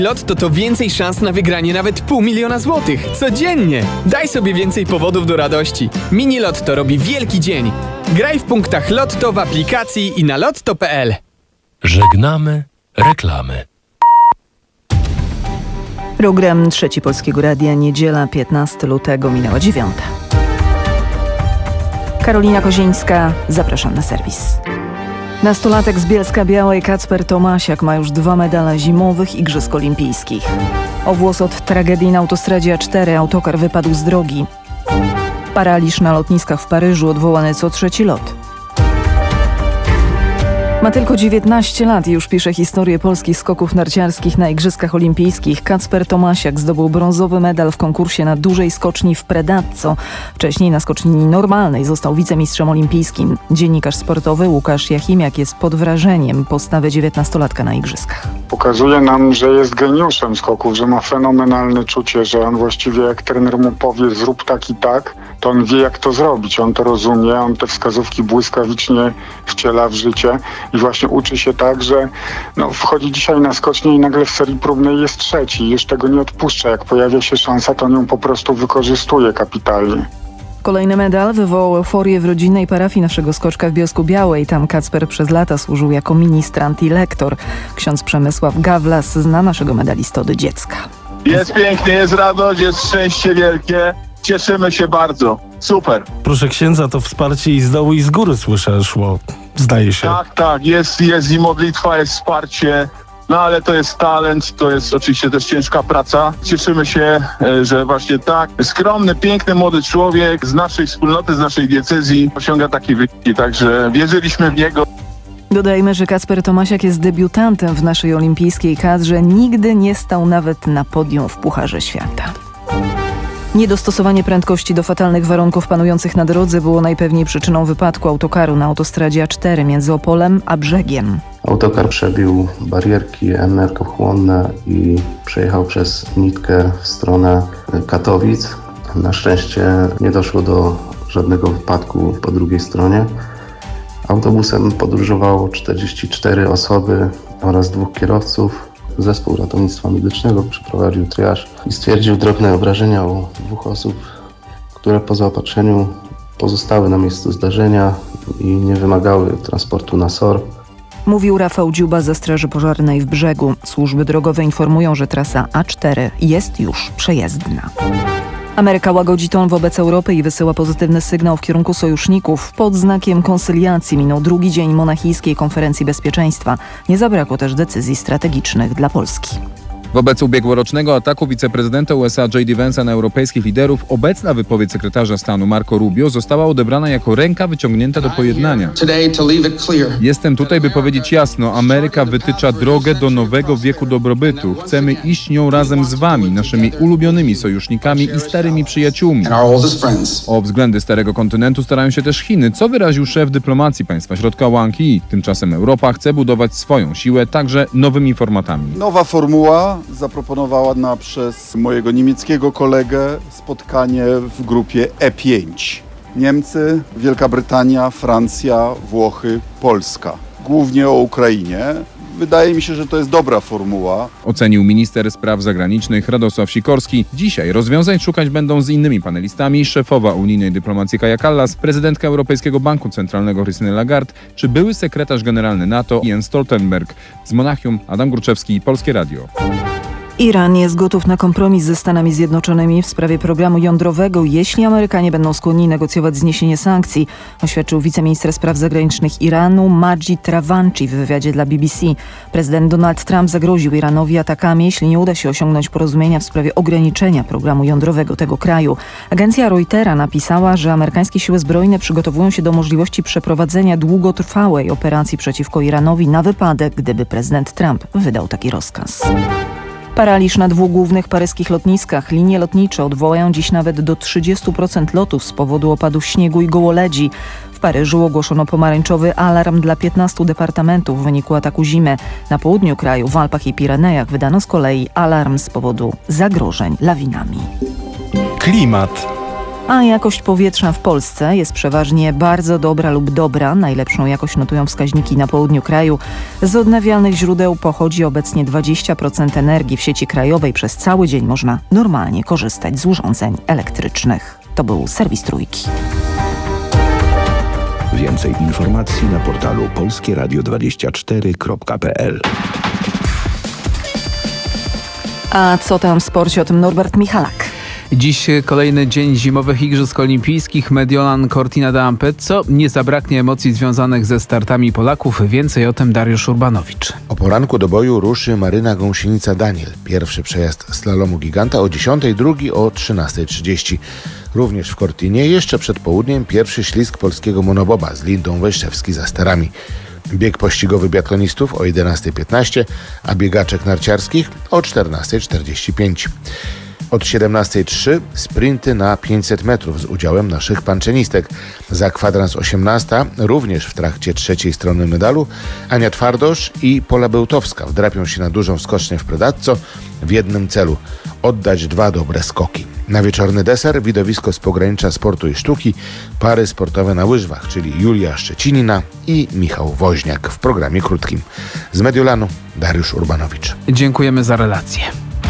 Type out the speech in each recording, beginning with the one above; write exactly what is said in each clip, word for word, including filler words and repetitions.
Lotto to więcej szans na wygranie nawet pół miliona złotych codziennie. Daj sobie więcej powodów do radości. Mini Lotto robi wielki dzień. Graj w punktach Lotto w aplikacji i na lotto kropka p l. Żegnamy reklamy. Program Trzeci Polskiego Radia, niedziela piętnastego lutego, minęła dziewiąta. Karolina Kozińska, zapraszam na serwis. Nastolatek z Bielska-Białej Kacper Tomasiak ma już dwa medale zimowych Igrzysk Olimpijskich. O włos od tragedii na autostradzie A cztery autokar wypadł z drogi. Paraliż na lotniskach w Paryżu, odwołany co trzeci lot. Ma tylko dziewiętnaście lat i już pisze historię polskich skoków narciarskich na Igrzyskach Olimpijskich. Kacper Tomasiak zdobył brązowy medal w konkursie na dużej skoczni w Predazzo. Wcześniej na skoczni normalnej został wicemistrzem olimpijskim. Dziennikarz sportowy Łukasz Jachimiak jest pod wrażeniem postawy dziewiętnastolatka na Igrzyskach. Pokazuje nam, że jest geniuszem skoków, że ma fenomenalne czucie, że on właściwie jak trener mu powie zrób tak i tak, to on wie jak to zrobić, on to rozumie, on te wskazówki błyskawicznie wciela w życie i właśnie uczy się tak, że no, wchodzi dzisiaj na skocznię i nagle w serii próbnej jest trzeci, już tego nie odpuszcza, jak pojawia się szansa, to on ją po prostu wykorzystuje kapitalnie. Kolejny medal wywołał euforię w rodzinnej parafii naszego skoczka w Bielsku-Białej. Tam Kacper przez lata służył jako ministrant i lektor. Ksiądz Przemysław Gawlas zna naszego medalistę od dziecka. Jest pięknie, jest radość, jest szczęście wielkie. Cieszymy się bardzo. Super. Proszę księdza, to wsparcie i z dołu i z góry słyszę szło, zdaje się. Tak, tak, jest, jest i modlitwa, jest wsparcie. No ale to jest talent, to jest oczywiście też ciężka praca. Cieszymy się, że właśnie tak skromny, piękny, młody człowiek z naszej wspólnoty, z naszej diecezji osiąga takie wyniki, także wierzyliśmy w niego. Dodajmy, że Kacper Tomasiak jest debiutantem w naszej olimpijskiej kadrze. Nigdy nie stał nawet na podium w Pucharze Świata. Niedostosowanie prędkości do fatalnych warunków panujących na drodze było najpewniej przyczyną wypadku autokaru na autostradzie A cztery między Opolem a Brzegiem. Autokar przebił barierki energochłonne i przejechał przez nitkę w stronę Katowic. Na szczęście nie doszło do żadnego wypadku po drugiej stronie. Autobusem podróżowało czterdzieści cztery osoby oraz dwóch kierowców. Zespół ratownictwa medycznego przeprowadził triaż i stwierdził drobne obrażenia u dwóch osób, które po zaopatrzeniu pozostały na miejscu zdarzenia i nie wymagały transportu na S O R. Mówił Rafał Dziuba ze Straży Pożarnej w Brzegu. Służby drogowe informują, że trasa A cztery jest już przejezdna. Ameryka łagodzi ton wobec Europy i wysyła pozytywny sygnał w kierunku sojuszników. Pod znakiem konsyliacji minął drugi dzień monachijskiej konferencji bezpieczeństwa. Nie zabrakło też decyzji strategicznych dla Polski. Wobec ubiegłorocznego ataku wiceprezydenta U S A J D Vance'a na europejskich liderów, obecna wypowiedź sekretarza stanu Marco Rubio została odebrana jako ręka wyciągnięta do pojednania. Jestem tutaj, by powiedzieć jasno, Ameryka wytycza drogę do nowego wieku dobrobytu. Chcemy iść nią razem z wami, naszymi ulubionymi sojusznikami i starymi przyjaciółmi. O względy starego kontynentu starają się też Chiny, co wyraził szef dyplomacji państwa środka Wang Yi. Tymczasem Europa chce budować swoją siłę także nowymi formatami. Nowa formuła zaproponowała przez mojego niemieckiego kolegę spotkanie w grupie E pięć. Niemcy, Wielka Brytania, Francja, Włochy, Polska. Głównie o Ukrainie. Wydaje mi się, że to jest dobra formuła. Ocenił minister spraw zagranicznych Radosław Sikorski. Dzisiaj rozwiązań szukać będą z innymi panelistami szefowa unijnej dyplomacji Kaja Kallas, prezydentka Europejskiego Banku Centralnego Christine Lagarde czy były sekretarz generalny NATO Jens Stoltenberg. Z Monachium Adam Górczewski, Polskie Radio. Iran jest gotów na kompromis ze Stanami Zjednoczonymi w sprawie programu jądrowego, jeśli Amerykanie będą skłonni negocjować zniesienie sankcji, oświadczył wiceminister spraw zagranicznych Iranu Majid Ravanchi w wywiadzie dla B B C. Prezydent Donald Trump zagroził Iranowi atakami, jeśli nie uda się osiągnąć porozumienia w sprawie ograniczenia programu jądrowego tego kraju. Agencja Reutera napisała, że amerykańskie siły zbrojne przygotowują się do możliwości przeprowadzenia długotrwałej operacji przeciwko Iranowi na wypadek, gdyby prezydent Trump wydał taki rozkaz. Paraliż na dwóch głównych paryskich lotniskach. Linie lotnicze odwołają dziś nawet do trzydziestu procent lotów z powodu opadów śniegu i gołoledzi. W Paryżu ogłoszono pomarańczowy alarm dla piętnastu departamentów w wyniku ataku zimy. Na południu kraju, w Alpach i Pirenejach wydano z kolei alarm z powodu zagrożeń lawinami. Klimat. A jakość powietrza w Polsce jest przeważnie bardzo dobra lub dobra. Najlepszą jakość notują wskaźniki na południu kraju. Z odnawialnych źródeł pochodzi obecnie dwadzieścia procent energii. W sieci krajowej przez cały dzień można normalnie korzystać z urządzeń elektrycznych. To był serwis Trójki. Więcej informacji na portalu polskie radio dwadzieścia cztery kropka p l. A co tam w sporcie? O tym Norbert Michalak. Dziś kolejny dzień zimowych Igrzysk Olimpijskich. Mediolan Cortina d'Ampezzo. Nie zabraknie emocji związanych ze startami Polaków. Więcej o tym Dariusz Urbanowicz. O poranku do boju ruszy Maryna Gąsienica-Daniel. Pierwszy przejazd slalomu giganta o dziesiątej, drugi o trzynastej trzydzieści. Również w Cortinie jeszcze przed południem pierwszy ślizg polskiego monoboba z Lindą Wojszewski za sterami. Bieg pościgowy biatlonistów o jedenastej piętnaście, a biegaczek narciarskich o czternastej czterdzieści pięć. Od siedemnastej trzy sprinty na pięćset metrów z udziałem naszych panczenistek. Za kwadrans osiemnasta, również w trakcie trzeciej strony medalu, Ania Twardosz i Pola Bełtowska wdrapią się na dużą skocznię w Predazzo w jednym celu – oddać dwa dobre skoki. Na wieczorny deser widowisko z pogranicza sportu i sztuki, pary sportowe na łyżwach, czyli Julia Szczecinina i Michał Woźniak w programie krótkim. Z Mediolanu Dariusz Urbanowicz. Dziękujemy za relację.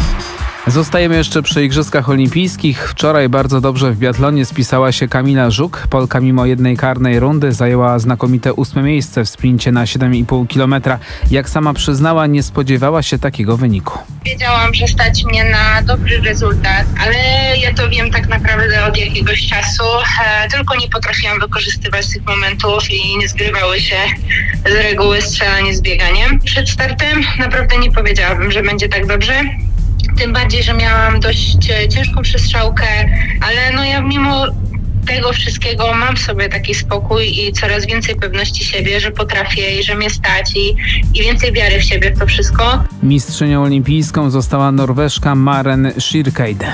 Zostajemy jeszcze przy Igrzyskach Olimpijskich. Wczoraj bardzo dobrze w biatlonie spisała się Kamila Żuk. Polka mimo jednej karnej rundy zajęła znakomite ósme miejsce w sprincie na siedem i pół kilometra. Jak sama przyznała, nie spodziewała się takiego wyniku. Wiedziałam, że stać mnie na dobry rezultat, ale ja to wiem tak naprawdę od jakiegoś czasu. E, tylko nie potrafiłam wykorzystywać tych momentów i nie zgrywały się z reguły strzelanie z bieganiem. Przed startem naprawdę nie powiedziałabym, że będzie tak dobrze. Tym bardziej, że miałam dość ciężką przestrzałkę, ale no ja mimo tego wszystkiego mam w sobie taki spokój i coraz więcej pewności siebie, że potrafię i że mnie stać i, i więcej wiary w siebie w to wszystko. Mistrzynią olimpijską została Norweżka Maren Schierkeide.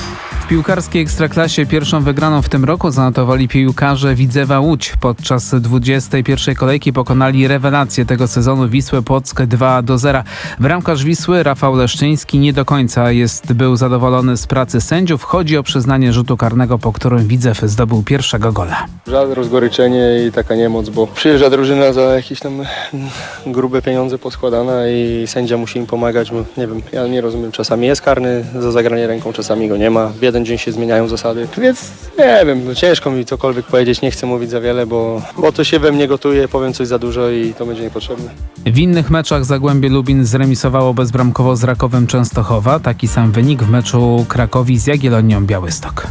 W piłkarskiej Ekstraklasie pierwszą wygraną w tym roku zanotowali piłkarze Widzewa Łódź. Podczas dwudziestej pierwszej kolejki pokonali rewelację tego sezonu Wisłę Płock dwa do zera. Bramkarz Wisły Rafał Leszczyński nie do końca jest był zadowolony z pracy sędziów. Chodzi o przyznanie rzutu karnego, po którym Widzew zdobył pierwszego gola. Żal, rozgoryczenie i taka niemoc, bo przyjeżdża drużyna za jakieś tam grube pieniądze poskładana i sędzia musi im pomagać. Nie wiem, ja nie rozumiem. Czasami jest karny za zagranie ręką, czasami go nie ma. Jeden dzień się zmieniają zasady, więc nie wiem, no ciężko mi cokolwiek powiedzieć, nie chcę mówić za wiele, bo, bo to się we mnie gotuje, powiem coś za dużo i to będzie niepotrzebne. W innych meczach Zagłębie Lubin zremisowało bezbramkowo z Rakowem Częstochowa. Taki sam wynik w meczu Krakowi z Jagiellonią Białystok.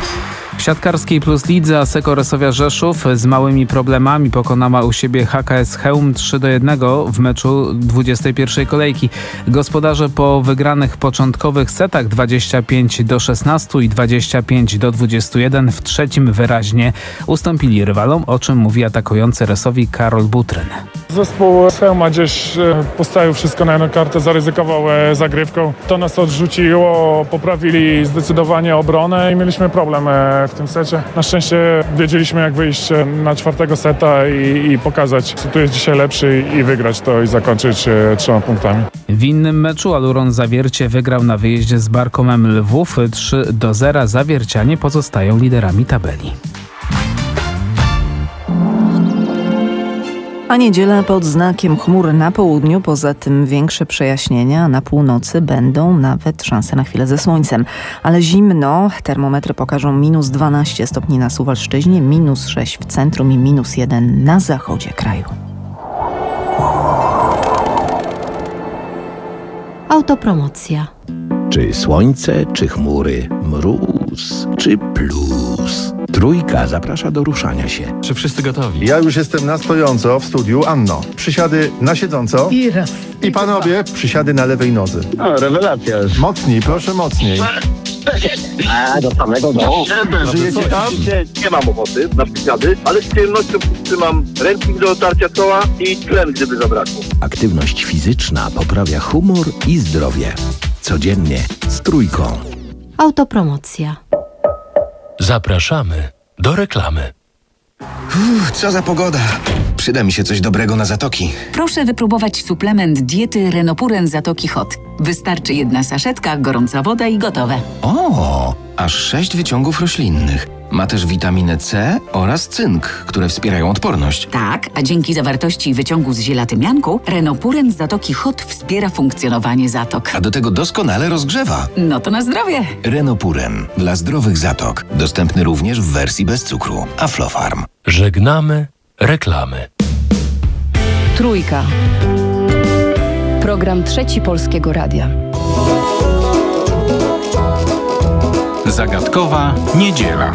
W siatkarskiej Plus Lidze Asseco Resowia Rzeszów z małymi problemami pokonała u siebie H K S Chełm trzy do jednego w meczu dwudziestej pierwszej kolejki. Gospodarze po wygranych początkowych setach dwadzieścia pięć do szesnastu i dwadzieścia pięć do dwudziestu jeden w trzecim wyraźnie ustąpili rywalom, o czym mówi atakujący Resowi Karol Butryn. Zespół z Chełma gdzieś postawił wszystko na jedną kartę, zaryzykował zagrywką. To nas odrzuciło, poprawili zdecydowanie obronę i mieliśmy problem w tym secie. Na szczęście wiedzieliśmy, jak wyjść na czwartego seta i, i pokazać, co tu jest dzisiaj lepszy i wygrać to i zakończyć trzema punktami. W innym meczu Aluron Zawiercie wygrał na wyjeździe z Barkomem Lwów trzy do zera. Zawiercianie pozostają liderami tabeli. A niedziela pod znakiem chmur na południu, poza tym większe przejaśnienia, na północy będą nawet szanse na chwilę ze słońcem. Ale zimno, termometry pokażą minus dwanaście stopni na Suwalszczyźnie, minus sześć w centrum i minus jeden na zachodzie kraju. Autopromocja. Czy słońce, czy chmury, mróz, czy plus? Trójka zaprasza do ruszania się. Czy wszyscy gotowi? Ja już jestem na stojąco w studiu. Anno, przysiady na siedząco. I raz. I panowie, przysiady na lewej nodze. O, rewelacja. Mocniej, proszę mocniej. A, do samego domu. Żyjecie tam? Nie, nie mam ochoty na przysiady, ale z przyjemnością trzymam ręcznik do otarcia czoła i tlen, gdyby zabrakło. Aktywność fizyczna poprawia humor i zdrowie. Codziennie z Trójką. Autopromocja. Zapraszamy do reklamy. Uff, co za pogoda. Przyda mi się coś dobrego na zatoki. Proszę wypróbować suplement diety Renopuren Zatoki Hot. Wystarczy jedna saszetka, gorąca woda i gotowe. O, aż sześć wyciągów roślinnych. Ma też witaminę C oraz cynk, które wspierają odporność. Tak, a dzięki zawartości wyciągu z zielatymianku Renopuren z Zatoki Hot wspiera funkcjonowanie zatok. A do tego doskonale rozgrzewa. No to na zdrowie. Renopuren dla zdrowych zatok. Dostępny również w wersji bez cukru. Aflofarm. Żegnamy reklamy. Trójka. Program Trzeci Polskiego Radia. Zagadkowa niedziela.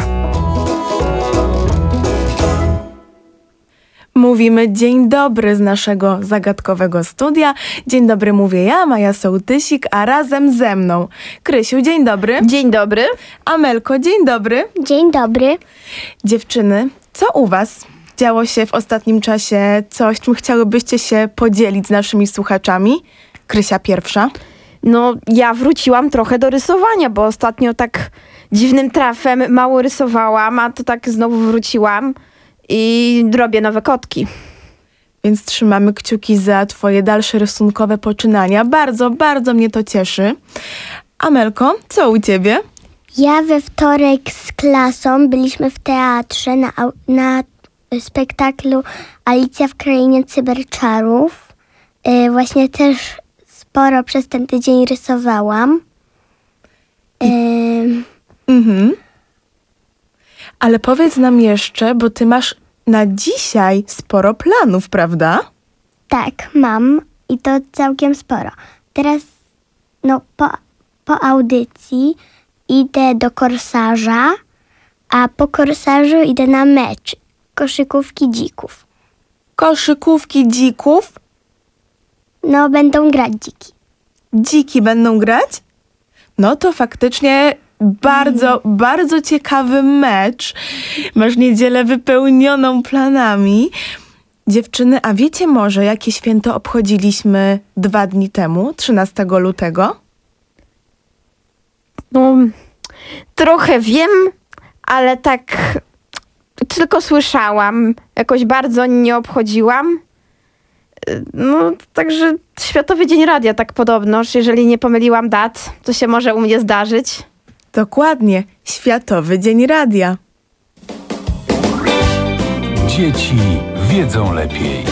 Mówimy dzień dobry z naszego zagadkowego studia. Dzień dobry mówię ja, Maja Sołtysik, a razem ze mną Krysiu, dzień dobry. Dzień dobry. Amelko, dzień dobry. Dzień dobry. Dziewczyny, co u was? Działo się w ostatnim czasie coś, czym chciałybyście się podzielić z naszymi słuchaczami? Krysia pierwsza. No, ja wróciłam trochę do rysowania, bo ostatnio tak dziwnym trafem mało rysowałam, a to tak znowu wróciłam i robię nowe kotki. Więc trzymamy kciuki za twoje dalsze rysunkowe poczynania. Bardzo, bardzo mnie to cieszy. Amelko, co u ciebie? Ja we wtorek z klasą byliśmy w teatrze na, na spektaklu Alicja w Krainie Cyberczarów. Yy, właśnie też sporo przez ten tydzień rysowałam. Yy... Mhm. Ale powiedz nam jeszcze, bo ty masz na dzisiaj sporo planów, prawda? Tak, mam i to całkiem sporo. Teraz, no, po, po audycji idę do Korsarza, a po Korsarzu idę na mecz koszykówki dzików. Koszykówki dzików? No, będą grać dziki. Dziki będą grać? No to faktycznie bardzo, mm. bardzo ciekawy mecz. Masz niedzielę wypełnioną planami. Dziewczyny, a wiecie może, jakie święto obchodziliśmy dwa dni temu, trzynastego lutego? No, trochę wiem, ale tak tylko słyszałam. Jakoś bardzo nie obchodziłam. No, także Światowy Dzień Radia tak podobnoż, jeżeli nie pomyliłam dat, to się może u mnie zdarzyć. Dokładnie, Światowy Dzień Radia. Dzieci wiedzą lepiej.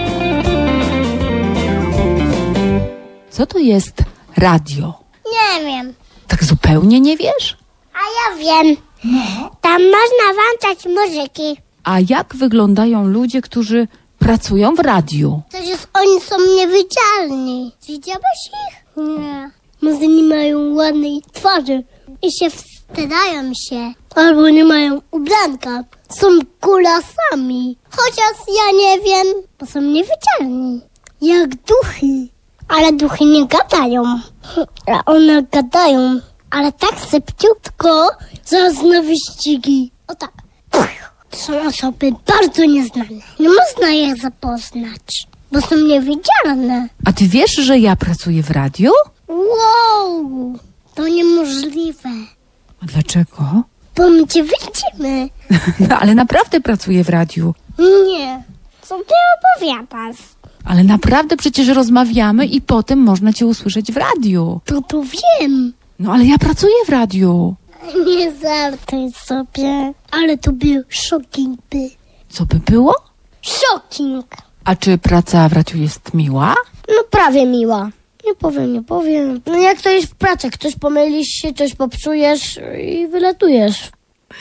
Co to jest radio? Nie wiem. Tak zupełnie nie wiesz? A ja wiem. Tam można włączać muzyki. A jak wyglądają ludzie, którzy pracują w radiu? Przecież oni są niewidzialni. Widziałeś ich? Nie. Może nie mają ładnej twarzy i się wstydają się. Albo nie mają ubranka. Są kulasami. Chociaż ja nie wiem, bo są niewidzialni. Jak duchy. Ale duchy nie gadają. A one gadają. Ale tak szybciutko, zaraz na wyścigi. O tak. To są osoby bardzo nieznane. Nie można je zapoznać, bo są niewidzialne. A ty wiesz, że ja pracuję w radiu? Wow, to niemożliwe. A dlaczego? Bo my cię widzimy. No, ale naprawdę pracuję w radiu. Nie, co ty opowiadasz? Ale naprawdę przecież rozmawiamy i potem można cię usłyszeć w radiu. To to wiem. No ale ja pracuję w radiu. Nie żartuj sobie. Ale to był shocking by. Co by było? Shocking. A czy praca w radiu jest miła? No prawie miła. Nie powiem, nie powiem. No jak to jest w pracy, ktoś pomylisz się, coś popsujesz i wylatujesz.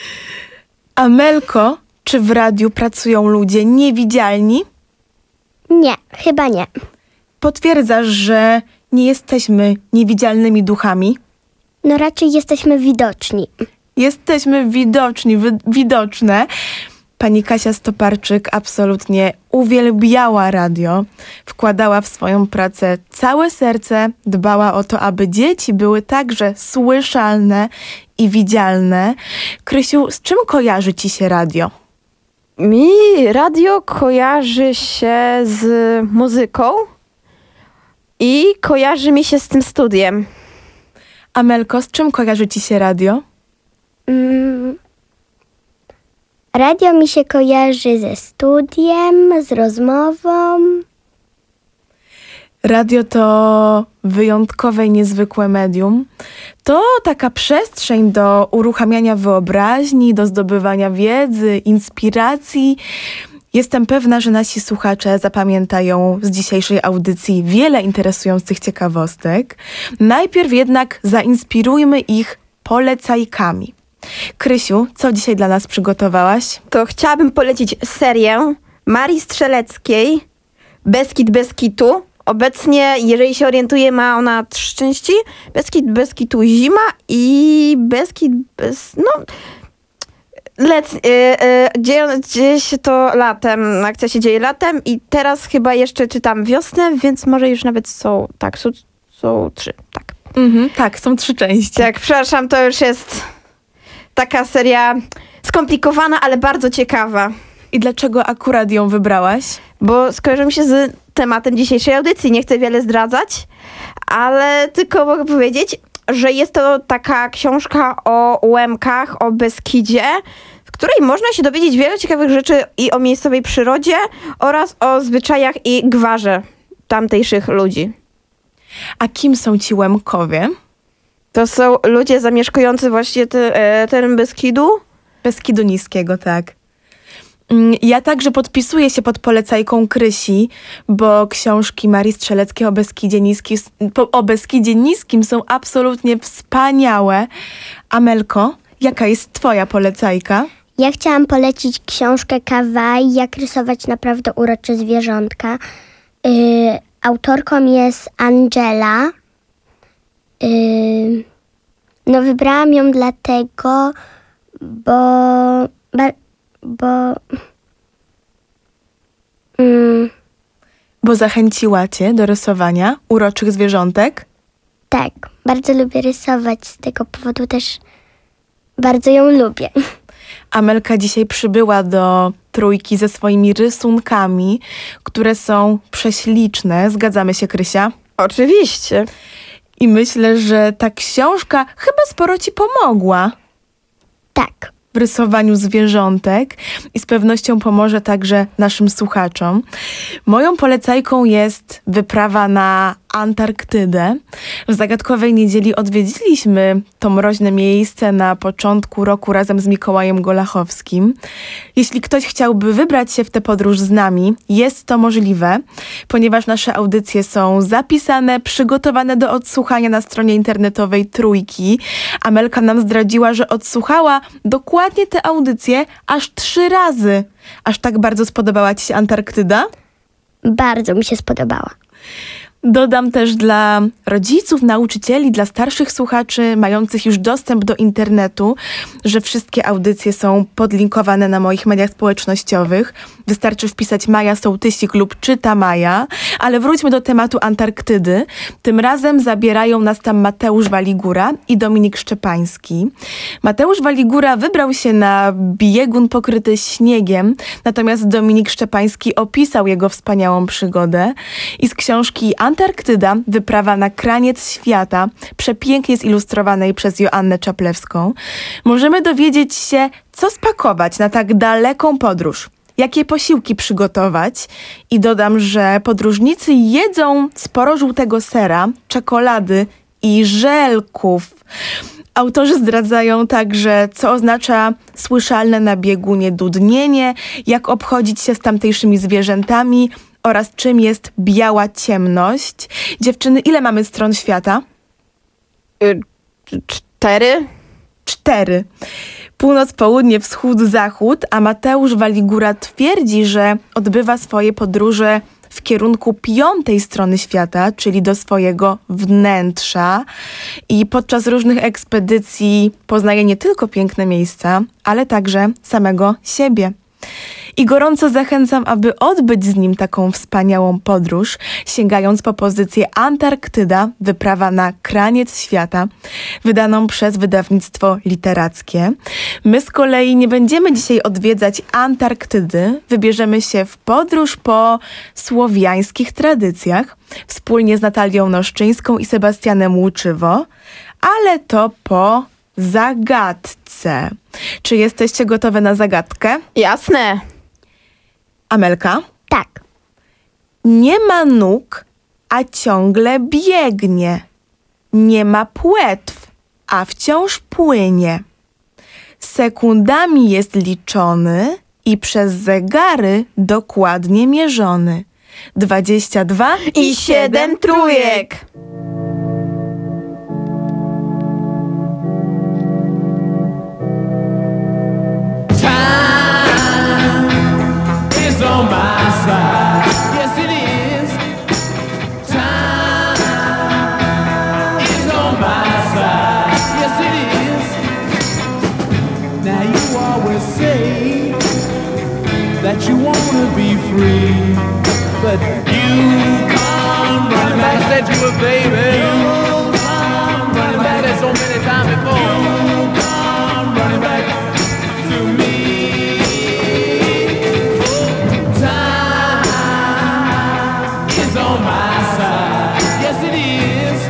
Amelko, czy w radiu pracują ludzie niewidzialni? Nie, chyba nie. Potwierdzasz, że nie jesteśmy niewidzialnymi duchami? No raczej jesteśmy widoczni. Jesteśmy widoczni, wy- widoczne. Pani Kasia Stoparczyk absolutnie uwielbiała radio. Wkładała w swoją pracę całe serce. Dbała o to, aby dzieci były także słyszalne i widzialne. Krysiu, z czym kojarzy ci się radio? Mi radio kojarzy się z muzyką i kojarzy mi się z tym studiem. Amelko, z czym kojarzy ci się radio? Mm. Radio mi się kojarzy ze studiem, z rozmową. Radio to wyjątkowe i niezwykłe medium. To taka przestrzeń do uruchamiania wyobraźni, do zdobywania wiedzy, inspiracji. Jestem pewna, że nasi słuchacze zapamiętają z dzisiejszej audycji wiele interesujących ciekawostek. Najpierw jednak zainspirujmy ich polecajkami. Krysiu, co dzisiaj dla nas przygotowałaś? To chciałabym polecić serię Marii Strzeleckiej Beskid bez kitu. Obecnie, jeżeli się orientuję, ma ona trzy części. Beskid bez kitu zima i Beskid bez... no... Let, yy, yy, dzieje, dzieje się to latem, akcja się dzieje latem i teraz chyba jeszcze czytam wiosnę, więc może już nawet są, tak, są, są trzy, tak. Mhm, tak, są trzy części. Tak, przepraszam, to już jest taka seria skomplikowana, ale bardzo ciekawa. I dlaczego akurat ją wybrałaś? Bo skojarzy mi się z tematem dzisiejszej audycji, nie chcę wiele zdradzać, ale tylko mogę powiedzieć, że jest to taka książka o Łemkach, o Beskidzie, w której można się dowiedzieć wiele ciekawych rzeczy i o miejscowej przyrodzie oraz o zwyczajach i gwarze tamtejszych ludzi. A kim są ci Łemkowie? To są ludzie zamieszkujący właśnie te, teren Beskidu. Beskidu Niskiego, tak. Ja także podpisuję się pod polecajką Krysi, bo książki Marii Strzeleckiej o Beskidzie Niskim, o Beskidzie Niskim są absolutnie wspaniałe. Amelko, jaka jest twoja polecajka? Ja chciałam polecić książkę Kawaii, jak rysować naprawdę urocze zwierzątka. Yy, autorką jest Angela. Yy, no wybrałam ją dlatego, bo... Ba, bo... Mm. Bo zachęciła cię do rysowania uroczych zwierzątek? Tak, bardzo lubię rysować, z tego powodu też bardzo ją lubię. Amelka dzisiaj przybyła do Trójki ze swoimi rysunkami, które są prześliczne. Zgadzamy się, Krysia? Oczywiście. I myślę, że ta książka chyba sporo ci pomogła. Tak. W rysowaniu zwierzątek i z pewnością pomoże także naszym słuchaczom. Moją polecajką jest wyprawa na Antarktydę. W zagadkowej niedzieli odwiedziliśmy to mroźne miejsce na początku roku razem z Mikołajem Golachowskim. Jeśli ktoś chciałby wybrać się w tę podróż z nami, jest to możliwe, ponieważ nasze audycje są zapisane, przygotowane do odsłuchania na stronie internetowej Trójki. Amelka nam zdradziła, że odsłuchała dokładnie tę audycję aż trzy razy. Aż tak bardzo spodobała ci się Antarktyda? Bardzo mi się spodobała. Dodam też dla rodziców, nauczycieli, dla starszych słuchaczy mających już dostęp do internetu, że wszystkie audycje są podlinkowane na moich mediach społecznościowych. Wystarczy wpisać Maja Sołtysik lub Czyta Maja, ale wróćmy do tematu Antarktydy. Tym razem zabierają nas tam Mateusz Waligura i Dominik Szczepański. Mateusz Waligura wybrał się na biegun pokryty śniegiem, natomiast Dominik Szczepański opisał jego wspaniałą przygodę i z książki Antarktyda, wyprawa na kraniec świata, przepięknie zilustrowanej przez Joannę Czaplewską, możemy dowiedzieć się, co spakować na tak daleką podróż, jakie posiłki przygotować i dodam, że podróżnicy jedzą sporo żółtego sera, czekolady i żelków. Autorzy zdradzają także, co oznacza słyszalne na biegunie dudnienie, jak obchodzić się z tamtejszymi zwierzętami oraz czym jest biała ciemność. Dziewczyny, ile mamy stron świata? Y, cztery? Cztery. Północ, południe, wschód, zachód, a Mateusz Waligura twierdzi, że odbywa swoje podróże w kierunku piątej strony świata, czyli do swojego wnętrza i podczas różnych ekspedycji poznaje nie tylko piękne miejsca, ale także samego siebie. I gorąco zachęcam, aby odbyć z nim taką wspaniałą podróż, sięgając po pozycję Antarktyda, wyprawa na kraniec świata, wydaną przez wydawnictwo literackie. My z kolei nie będziemy dzisiaj odwiedzać Antarktydy, wybierzemy się w podróż po słowiańskich tradycjach, wspólnie z Natalią Noszczyńską i Sebastianem Łuczywo, ale to po zagadce. Czy jesteście gotowe na zagadkę? Jasne. Amelka? Tak. Nie ma nóg, a ciągle biegnie. Nie ma płetw, a wciąż płynie. Sekundami jest liczony i przez zegary dokładnie mierzony. Dwadzieścia dwa I siedem trójek. Is on my side. Yes, it is. Time is on my side. Yes, it is. Now you always say that you wanna be free, but you come running back. I said you were baby. You come running back. I said so many times before. You come running back to me. On my side, yes it is.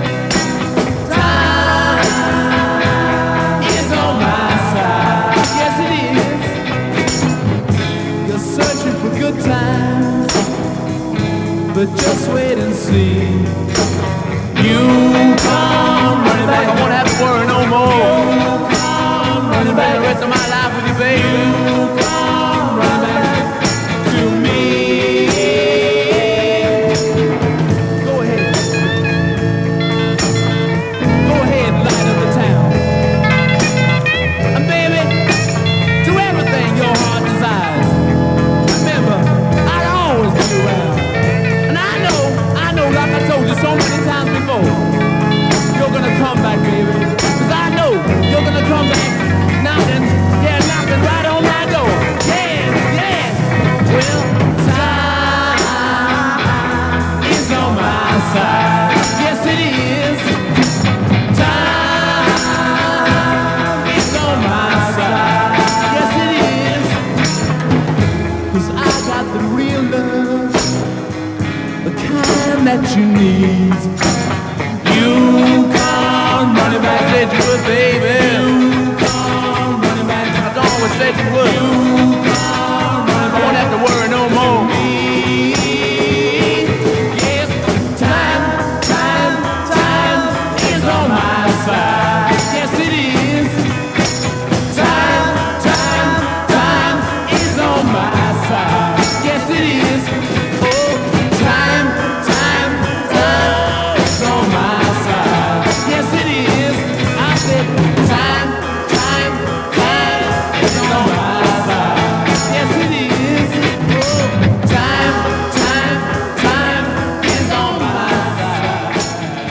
Time is on my side, yes it is. You're searching for good times, but just wait and see. You come running back, I won't have to worry no more. You come running back, the rest of my life with you, baby. You come running back to me. So many times before, you're gonna come back, baby. Cause I know you're gonna come back knocking, yeah, knocking right on my door. Yes, yes. Well, time is on my side. Yes, it is. Time is on my side. Yes, it is. Cause I got the real love, the kind that you need. You come running back, said you would, baby. You come running back, I always said you would. You come running back, I won't have to worry no more. Yes, time, time, time is on my side. Yes, it is. Time, time, time is on my side. Yes, it is. Oh, time, time, time is on my side. Yes, it is. I said time, time, time is on my side. Yes, it is. Oh, time, time, time is on my side.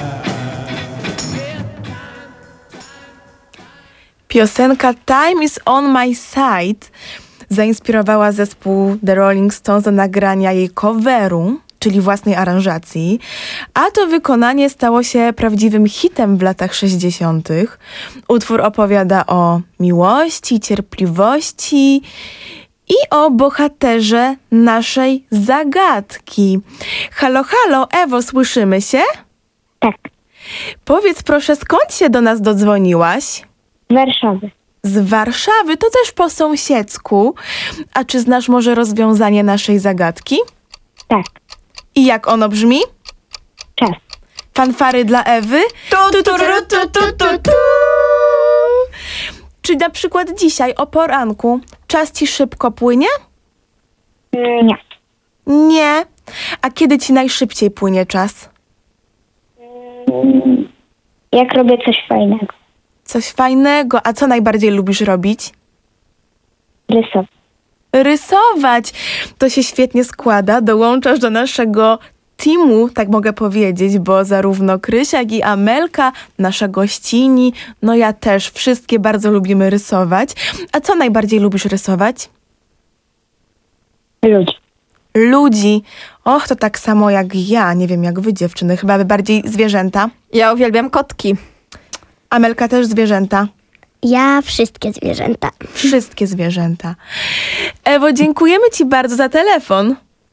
Piosenka Time is on my side zainspirowała zespół The Rolling Stones do nagrania jej coveru, czyli własnej aranżacji, a to wykonanie stało się prawdziwym hitem w latach sześćdziesiątych. Utwór opowiada o miłości, cierpliwości i o bohaterze naszej zagadki. Halo, halo, Ewo, słyszymy się? Tak. Powiedz proszę, skąd się do nas dodzwoniłaś? Z Warszawy. Z Warszawy? To też po sąsiedzku. A czy znasz może rozwiązanie naszej zagadki? Tak. I jak ono brzmi? Czas. Fanfary dla Ewy? Tu, tu, tu, tu, tu, tu, tu. Czy na przykład dzisiaj o poranku czas ci szybko płynie? Nie. Nie. A kiedy ci najszybciej płynie czas? Jak robię coś fajnego. Coś fajnego. A co najbardziej lubisz robić? Rysować. Rysować. To się świetnie składa. Dołączasz do naszego teamu, tak mogę powiedzieć, bo zarówno Krysia, jak i Amelka, nasza gościni, no ja też, wszystkie bardzo lubimy rysować. A co najbardziej lubisz rysować? Ludzi. Ludzi. Och, to tak samo jak ja. Nie wiem, jak wy, dziewczyny. Chyba wy bardziej zwierzęta. Ja uwielbiam kotki. Amelka też zwierzęta. Ja wszystkie zwierzęta. Wszystkie zwierzęta. Ewo, dziękujemy ci bardzo za telefon.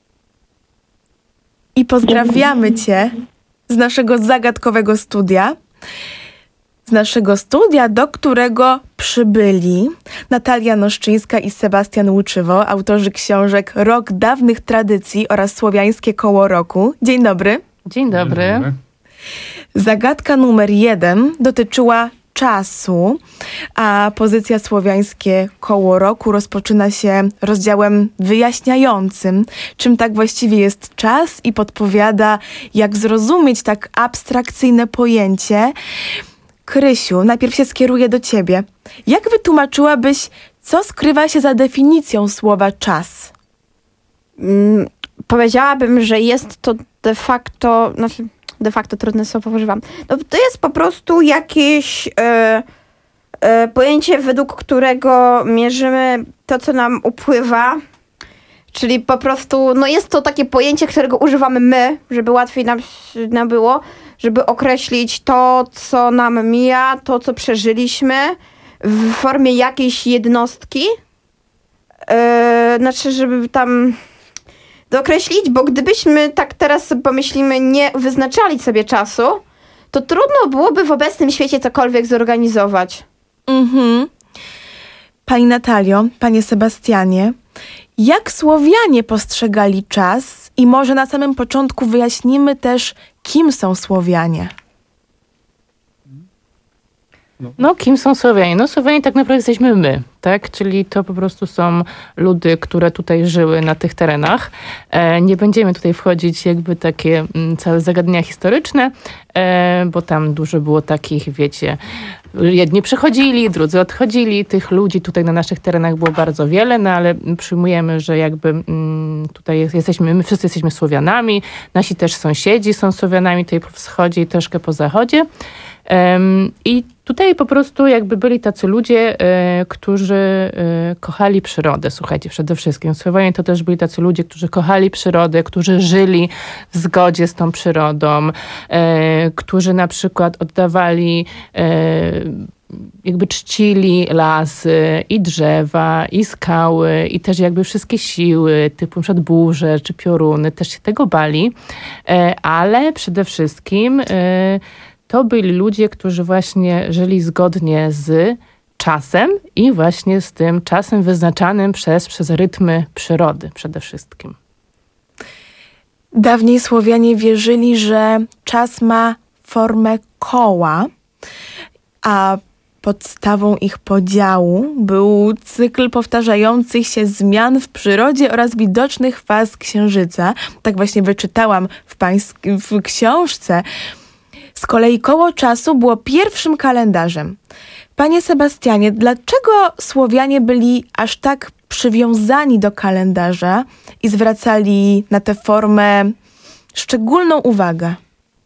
I pozdrawiamy cię z naszego zagadkowego studia. Z naszego studia, do którego przybyli Natalia Noszczyńska i Sebastian Łuczywo, autorzy książek Rok dawnych tradycji oraz Słowiańskie koło roku. Dzień dobry. Dzień dobry. Dzień dobry. Zagadka numer jeden dotyczyła czasu, a pozycja słowiańskie koło roku rozpoczyna się rozdziałem wyjaśniającym, czym tak właściwie jest czas i podpowiada, jak zrozumieć tak abstrakcyjne pojęcie. Krysiu, najpierw się skieruję do ciebie. Jak wytłumaczyłabyś, co skrywa się za definicją słowa czas? Mm, powiedziałabym, że jest to de facto, znaczy de facto trudne słowo używam. No, to jest po prostu jakieś e, e, pojęcie, według którego mierzymy to, co nam upływa. Czyli po prostu, no jest to takie pojęcie, którego używamy my, żeby łatwiej nam, nam było, żeby określić to, co nam mija, to, co przeżyliśmy w formie jakiejś jednostki. E, znaczy, żeby tam dookreślić, bo gdybyśmy tak teraz sobie pomyślimy, nie wyznaczali sobie czasu, to trudno byłoby w obecnym świecie cokolwiek zorganizować. Mhm. Pani Natalio, panie Sebastianie, jak Słowianie postrzegali czas i może na samym początku wyjaśnimy też, kim są Słowianie? No, kim są Słowianie? No, Słowianie tak naprawdę jesteśmy my, tak? Czyli to po prostu są ludy, które tutaj żyły na tych terenach. E, nie będziemy tutaj wchodzić jakby takie m, całe zagadnienia historyczne, e, bo tam dużo było takich, wiecie, jedni przychodzili, drudzy odchodzili. Tych ludzi tutaj na naszych terenach było bardzo wiele, no ale przyjmujemy, że jakby m, tutaj jesteśmy, my wszyscy jesteśmy Słowianami, nasi też sąsiedzi są Słowianami tutaj po wschodzie i troszkę po zachodzie. Um, I tutaj po prostu jakby byli tacy ludzie, y, którzy y, kochali przyrodę, słuchajcie, przede wszystkim. Słowianie to też byli tacy ludzie, którzy kochali przyrodę, którzy żyli w zgodzie z tą przyrodą, y, którzy na przykład oddawali, y, jakby czcili lasy i drzewa, i skały, i też jakby wszystkie siły, typu na przykład burze czy pioruny, też się tego bali, y, ale przede wszystkim y, to byli ludzie, którzy właśnie żyli zgodnie z czasem i właśnie z tym czasem wyznaczanym przez, przez rytmy przyrody przede wszystkim. Dawniej Słowianie wierzyli, że czas ma formę koła, a podstawą ich podziału był cykl powtarzających się zmian w przyrodzie oraz widocznych faz księżyca. Tak właśnie wyczytałam w, pańsk- w książce. Z kolei koło czasu było pierwszym kalendarzem. Panie Sebastianie, dlaczego Słowianie byli aż tak przywiązani do kalendarza i zwracali na tę formę szczególną uwagę?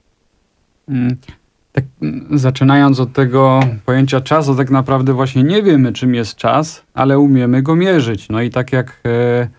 Mm, tak, zaczynając od tego pojęcia czasu, tak naprawdę właśnie nie wiemy, czym jest czas, ale umiemy go mierzyć. No i tak jak e,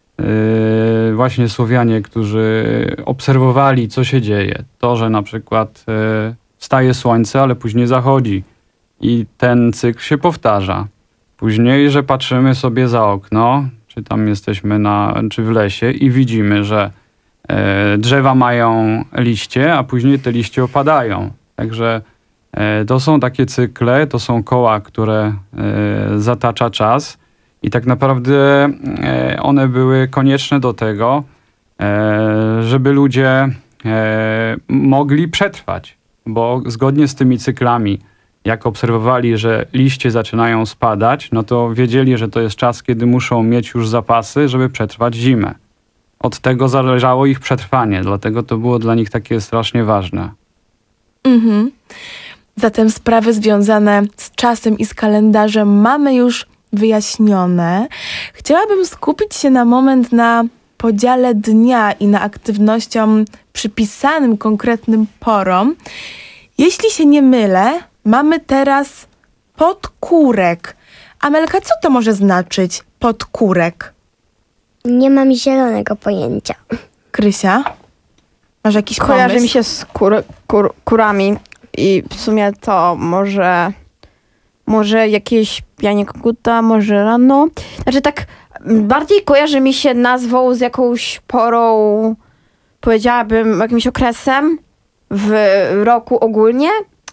e, właśnie Słowianie, którzy obserwowali, co się dzieje. To, że na przykład e, wstaje słońce, ale później zachodzi i ten cykl się powtarza. Później, że patrzymy sobie za okno, czy tam jesteśmy na, czy w lesie i widzimy, że e, drzewa mają liście, a później te liście opadają. Także e, to są takie cykle, to są koła, które e, zatacza czas i tak naprawdę e, one były konieczne do tego, e, żeby ludzie e, mogli przetrwać, bo zgodnie z tymi cyklami, jak obserwowali, że liście zaczynają spadać, no to wiedzieli, że to jest czas, kiedy muszą mieć już zapasy, żeby przetrwać zimę. Od tego zależało ich przetrwanie, dlatego to było dla nich takie strasznie ważne. Mhm. Zatem sprawy związane z czasem i z kalendarzem mamy już wyjaśnione. Chciałabym skupić się na moment na podziale dnia i na aktywnościom przypisanym konkretnym porom. Jeśli się nie mylę, mamy teraz podkórek. Amelka, co to może znaczyć podkórek? Nie mam zielonego pojęcia. Krysia? Masz jakiś Kojarzy pomysł? mi się z kur, kur, kurami i w sumie to może może jakieś pianie koguta, może rano. Znaczy tak bardziej kojarzy mi się nazwą z jakąś porą, powiedziałabym jakimś okresem w roku ogólnie,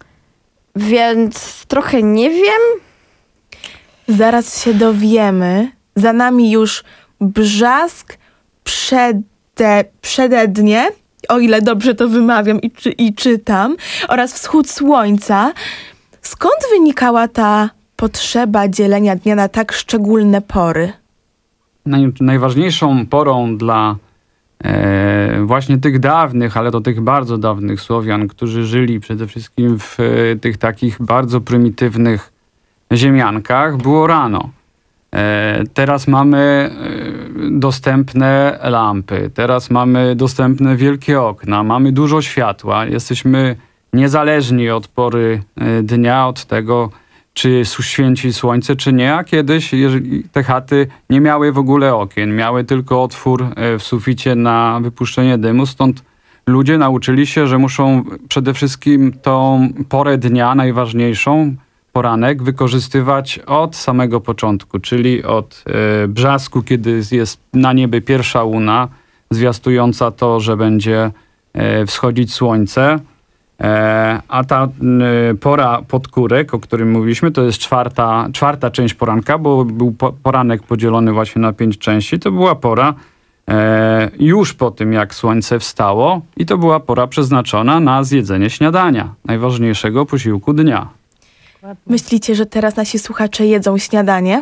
więc trochę nie wiem. Zaraz się dowiemy. Za nami już brzask przede, przedednie o ile dobrze to wymawiam i, czy, i czytam, oraz wschód słońca. Skąd wynikała ta potrzeba dzielenia dnia na tak szczególne pory? Naj, najważniejszą porą dla e, właśnie tych dawnych, ale to tych bardzo dawnych Słowian, którzy żyli przede wszystkim w e, tych takich bardzo prymitywnych ziemiankach, było rano. E, teraz mamy e, dostępne lampy, teraz mamy dostępne wielkie okna, mamy dużo światła, jesteśmy niezależni od pory e, dnia, od tego, czy święci słońce, czy nie, a kiedyś jeżeli te chaty nie miały w ogóle okien, miały tylko otwór w suficie na wypuszczenie dymu, stąd ludzie nauczyli się, że muszą przede wszystkim tą porę dnia, najważniejszą, poranek, wykorzystywać od samego początku, czyli od e, brzasku, kiedy jest na niebie pierwsza łuna, zwiastująca to, że będzie e, wschodzić słońce. E, a ta e, pora podkórek, o którym mówiliśmy, to jest czwarta, czwarta część poranka, bo był po, poranek podzielony właśnie na pięć części. To była pora e, już po tym, jak słońce wstało i to była pora przeznaczona na zjedzenie śniadania, najważniejszego posiłku dnia. Myślicie, że teraz nasi słuchacze jedzą śniadanie?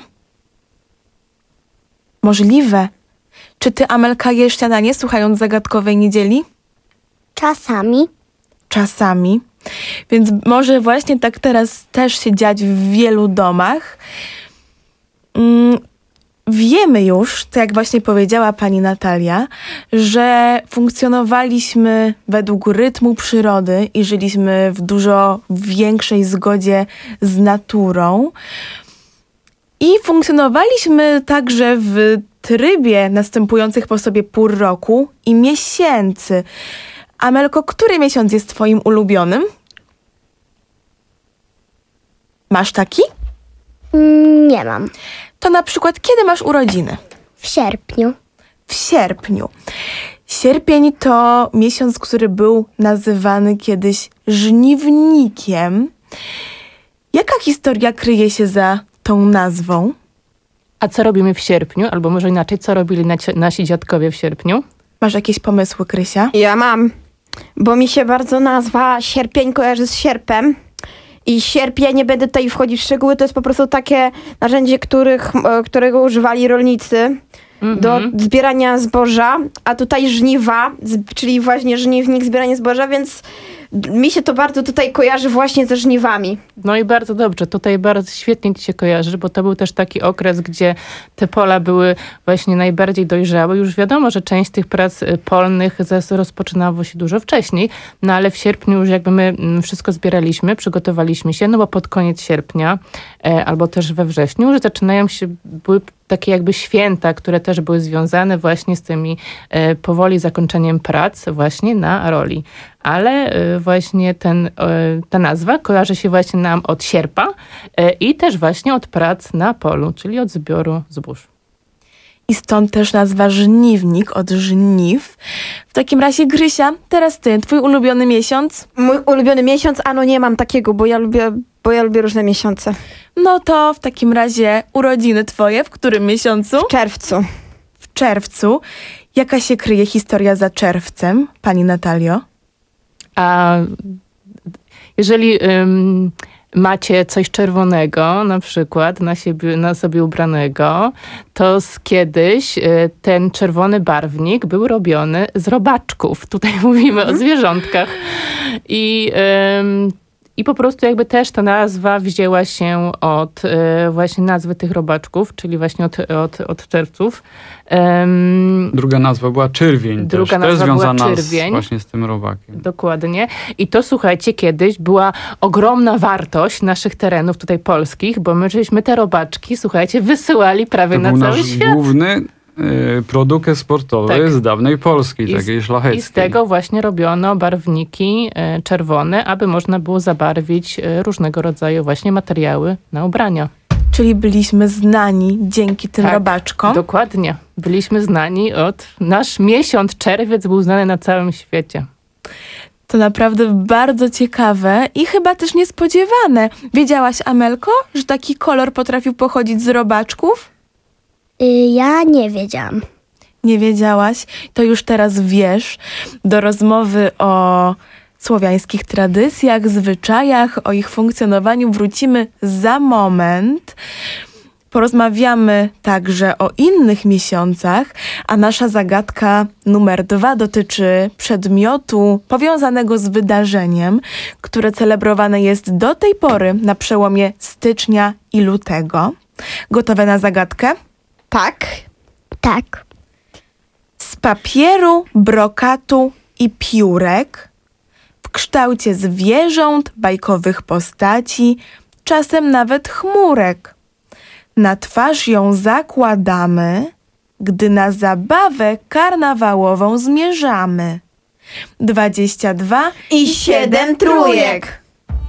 Możliwe. Czy ty, Amelka, jesz śniadanie, słuchając Zagadkowej Niedzieli? Czasami. Czasami. Więc może właśnie tak teraz też się dziać w wielu domach. Mm, wiemy już, tak jak właśnie powiedziała pani Natalia, że funkcjonowaliśmy według rytmu przyrody i żyliśmy w dużo większej zgodzie z naturą. I funkcjonowaliśmy także w trybie następujących po sobie pór roku i miesięcy. Amelko, który miesiąc jest twoim ulubionym? Masz taki? Mm, nie mam. To na przykład kiedy masz urodziny? W sierpniu. W sierpniu. Sierpień to miesiąc, który był nazywany kiedyś żniwnikiem. Jaka historia kryje się za tą nazwą? A co robimy w sierpniu? Albo może inaczej, co robili naci- nasi dziadkowie w sierpniu? Masz jakieś pomysły, Krysia? Ja mam, bo mi się bardzo nazwa sierpień kojarzy z sierpem. I sierpień, nie będę tutaj wchodzić w szczegóły, to jest po prostu takie narzędzie, których, którego używali rolnicy mm-hmm. do zbierania zboża, a tutaj żniwa, czyli właśnie żniwnik, zbieranie zboża, więc mi się to bardzo tutaj kojarzy właśnie ze żniwami. No i bardzo dobrze, tutaj bardzo świetnie ci się kojarzy, bo to był też taki okres, gdzie te pola były właśnie najbardziej dojrzałe. Już wiadomo, że część tych prac polnych rozpoczynało się dużo wcześniej, no ale w sierpniu już jakby my wszystko zbieraliśmy, przygotowaliśmy się, no bo pod koniec sierpnia e, albo też we wrześniu już zaczynają się, były takie jakby święta, które też były związane właśnie z tymi e, powoli zakończeniem prac właśnie na roli. Ale e, właśnie ten, e, ta nazwa kojarzy się właśnie nam od sierpa e, i też właśnie od prac na polu, czyli od zbioru zbóż. I stąd też nazwa żniwnik, od żniw. W takim razie, Grysia, teraz ty, twój ulubiony miesiąc? Mój ulubiony miesiąc? Ano nie mam takiego, bo ja lubię, bo ja lubię różne miesiące. No to w takim razie urodziny twoje, w którym miesiącu? W czerwcu. W czerwcu. Jaka się kryje historia za czerwcem, pani Natalio? A jeżeli ym, macie coś czerwonego, na przykład na, siebie, na sobie ubranego, to z kiedyś y, ten czerwony barwnik był robiony z robaczków. Tutaj mówimy mm. o zwierzątkach. I ym, I po prostu jakby też ta nazwa wzięła się od e, właśnie nazwy tych robaczków, czyli właśnie od, od, od czerwców. Um, druga nazwa była czerwień. Druga też, nazwa też związana była czerwień. Z, właśnie z tym robakiem. Dokładnie. I to, słuchajcie, kiedyś była ogromna wartość naszych terenów tutaj polskich, bo my żeśmy te robaczki, słuchajcie, wysyłali prawie to na był cały nasz świat. główny y, produkt eksportowy tak. z dawnej Polski, I takiej z, szlacheckiej. I z tego właśnie robiono barwniki y, czerwone, aby można było zabarwić y, różnego rodzaju właśnie materiały na ubrania. Czyli byliśmy znani dzięki tym tak, robaczkom? Dokładnie. Byliśmy znani od... Nasz miesiąc czerwiec był znany na całym świecie. To naprawdę bardzo ciekawe i chyba też niespodziewane. Wiedziałaś, Amelko, że taki kolor potrafił pochodzić z robaczków? Y, ja nie wiedziałam. nie wiedziałaś, to już teraz wiesz. Do rozmowy o słowiańskich tradycjach, zwyczajach, o ich funkcjonowaniu wrócimy za moment. Porozmawiamy także o innych miesiącach, a nasza zagadka numer dwa dotyczy przedmiotu powiązanego z wydarzeniem, które celebrowane jest do tej pory na przełomie stycznia i lutego. Gotowe na zagadkę? Tak. Tak. Z papieru, brokatu i piórek w kształcie zwierząt, bajkowych postaci, czasem nawet chmurek. Na twarz ją zakładamy, gdy na zabawę karnawałową zmierzamy. Dwadzieścia dwa I siedem trójek.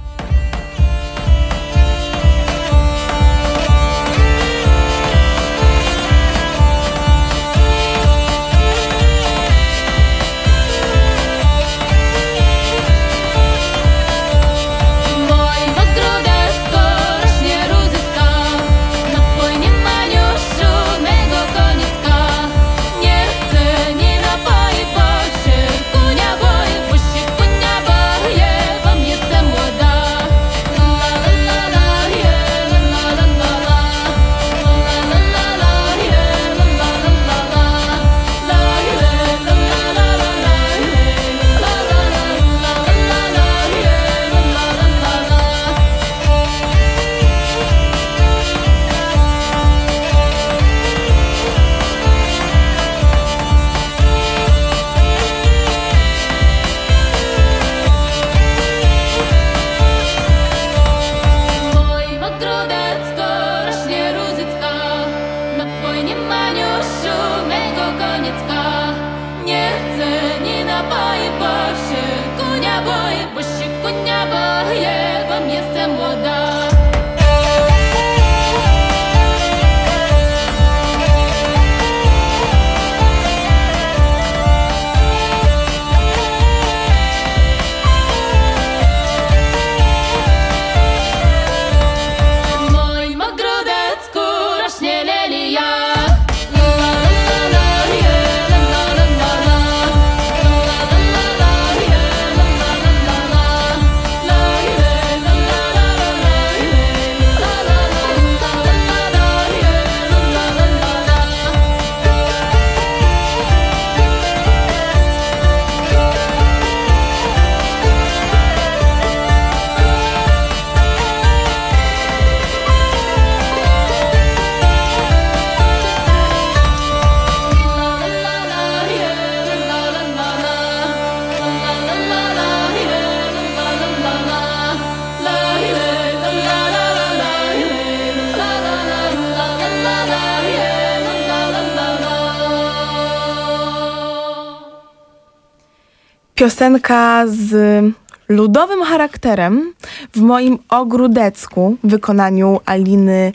Piosenka z ludowym charakterem w moim ogródecku w wykonaniu Aliny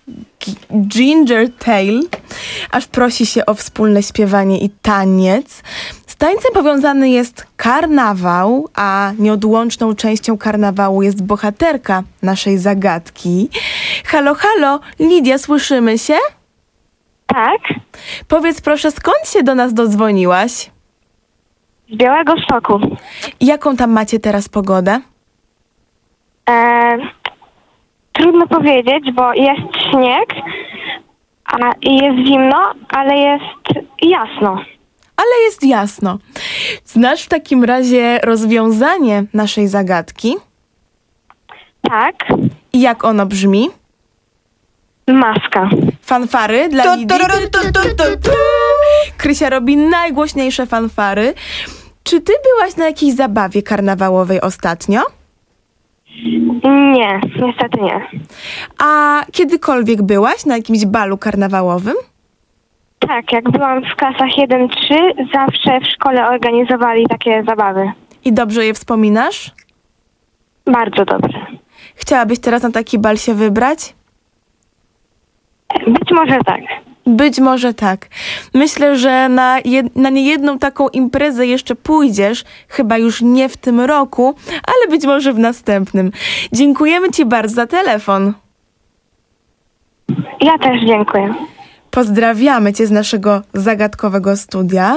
Ginger Tail. Aż prosi się o wspólne śpiewanie i taniec. Z tańcem powiązany jest karnawał, a nieodłączną częścią karnawału jest bohaterka naszej zagadki. Halo, halo, Lidia, słyszymy się? Tak. Powiedz proszę, skąd się do nas dodzwoniłaś? Z Białegostoku. Jaką tam macie teraz pogodę? E, trudno powiedzieć, bo jest śnieg a, i jest zimno, ale jest jasno. Ale jest jasno. Znasz w takim razie rozwiązanie naszej zagadki? Tak. I jak ono brzmi? Maska. Fanfary dla Lidii. Krysia robi najgłośniejsze fanfary. Czy ty byłaś na jakiejś zabawie karnawałowej ostatnio? Nie, niestety nie. A kiedykolwiek byłaś na jakimś balu karnawałowym? Tak, jak byłam w klasach jeden trzy, zawsze w szkole organizowali takie zabawy. I dobrze je wspominasz? Bardzo dobrze. Chciałabyś teraz na taki bal się wybrać? Być może tak. Być może tak. Myślę, że na, jed- na niejedną taką imprezę jeszcze pójdziesz, chyba już nie w tym roku, ale być może w następnym. Dziękujemy ci bardzo za telefon. Ja też dziękuję. Pozdrawiamy Cię z naszego zagadkowego studia.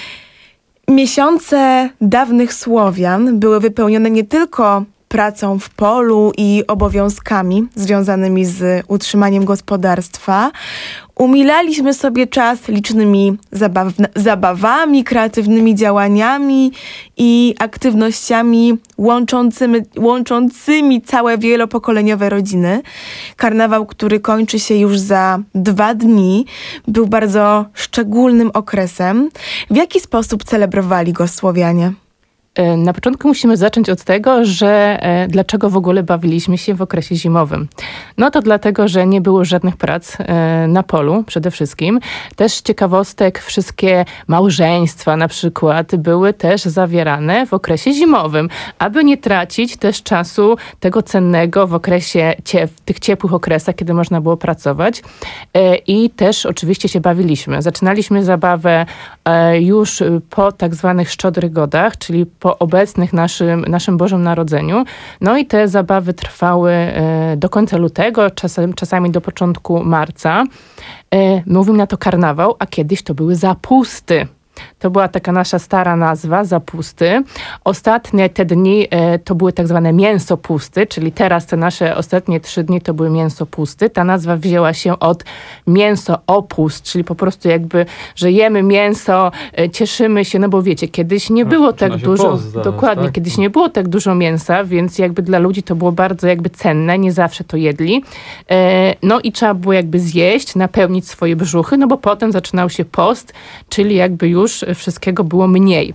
Miesiące dawnych Słowian były wypełnione nie tylko pracą w polu i obowiązkami związanymi z utrzymaniem gospodarstwa. Umilaliśmy sobie czas licznymi zabaw- zabawami, kreatywnymi działaniami i aktywnościami łączącymi, łączącymi całe wielopokoleniowe rodziny. Karnawał, który kończy się już za dwa dni, był bardzo szczególnym okresem. W jaki sposób celebrowali go Słowianie? Na początku musimy zacząć od tego, że e, dlaczego w ogóle bawiliśmy się w okresie zimowym. No to dlatego, że nie było żadnych prac e, na polu przede wszystkim. Też z ciekawostek wszystkie małżeństwa na przykład były też zawierane w okresie zimowym, aby nie tracić też czasu tego cennego w okresie, cie, w tych ciepłych okresach, kiedy można było pracować. E, I też oczywiście się bawiliśmy. Zaczynaliśmy zabawę e, już po tak zwanych szczodrych godach, czyli po obecnych naszym, naszym Bożym Narodzeniu. No i te zabawy trwały e, do końca lutego, czasem, czasami do początku marca. E, mówimy na to karnawał, a kiedyś to były zapusty. To była taka nasza stara nazwa, zapusty. Ostatnie te dni e, to były tak zwane mięsopusty, czyli teraz te nasze ostatnie trzy dni to były mięsopusty. Ta nazwa wzięła się od mięsoopust, czyli po prostu jakby, że jemy mięso, e, cieszymy się, no bo wiecie, kiedyś nie było tak dużo, zaraz, dokładnie, tak? Kiedyś nie było tak dużo mięsa, więc jakby dla ludzi to było bardzo jakby cenne, nie zawsze to jedli. E, no i trzeba było jakby zjeść, napełnić swoje brzuchy, no bo potem zaczynał się post, czyli jakby już wszystkiego było mniej.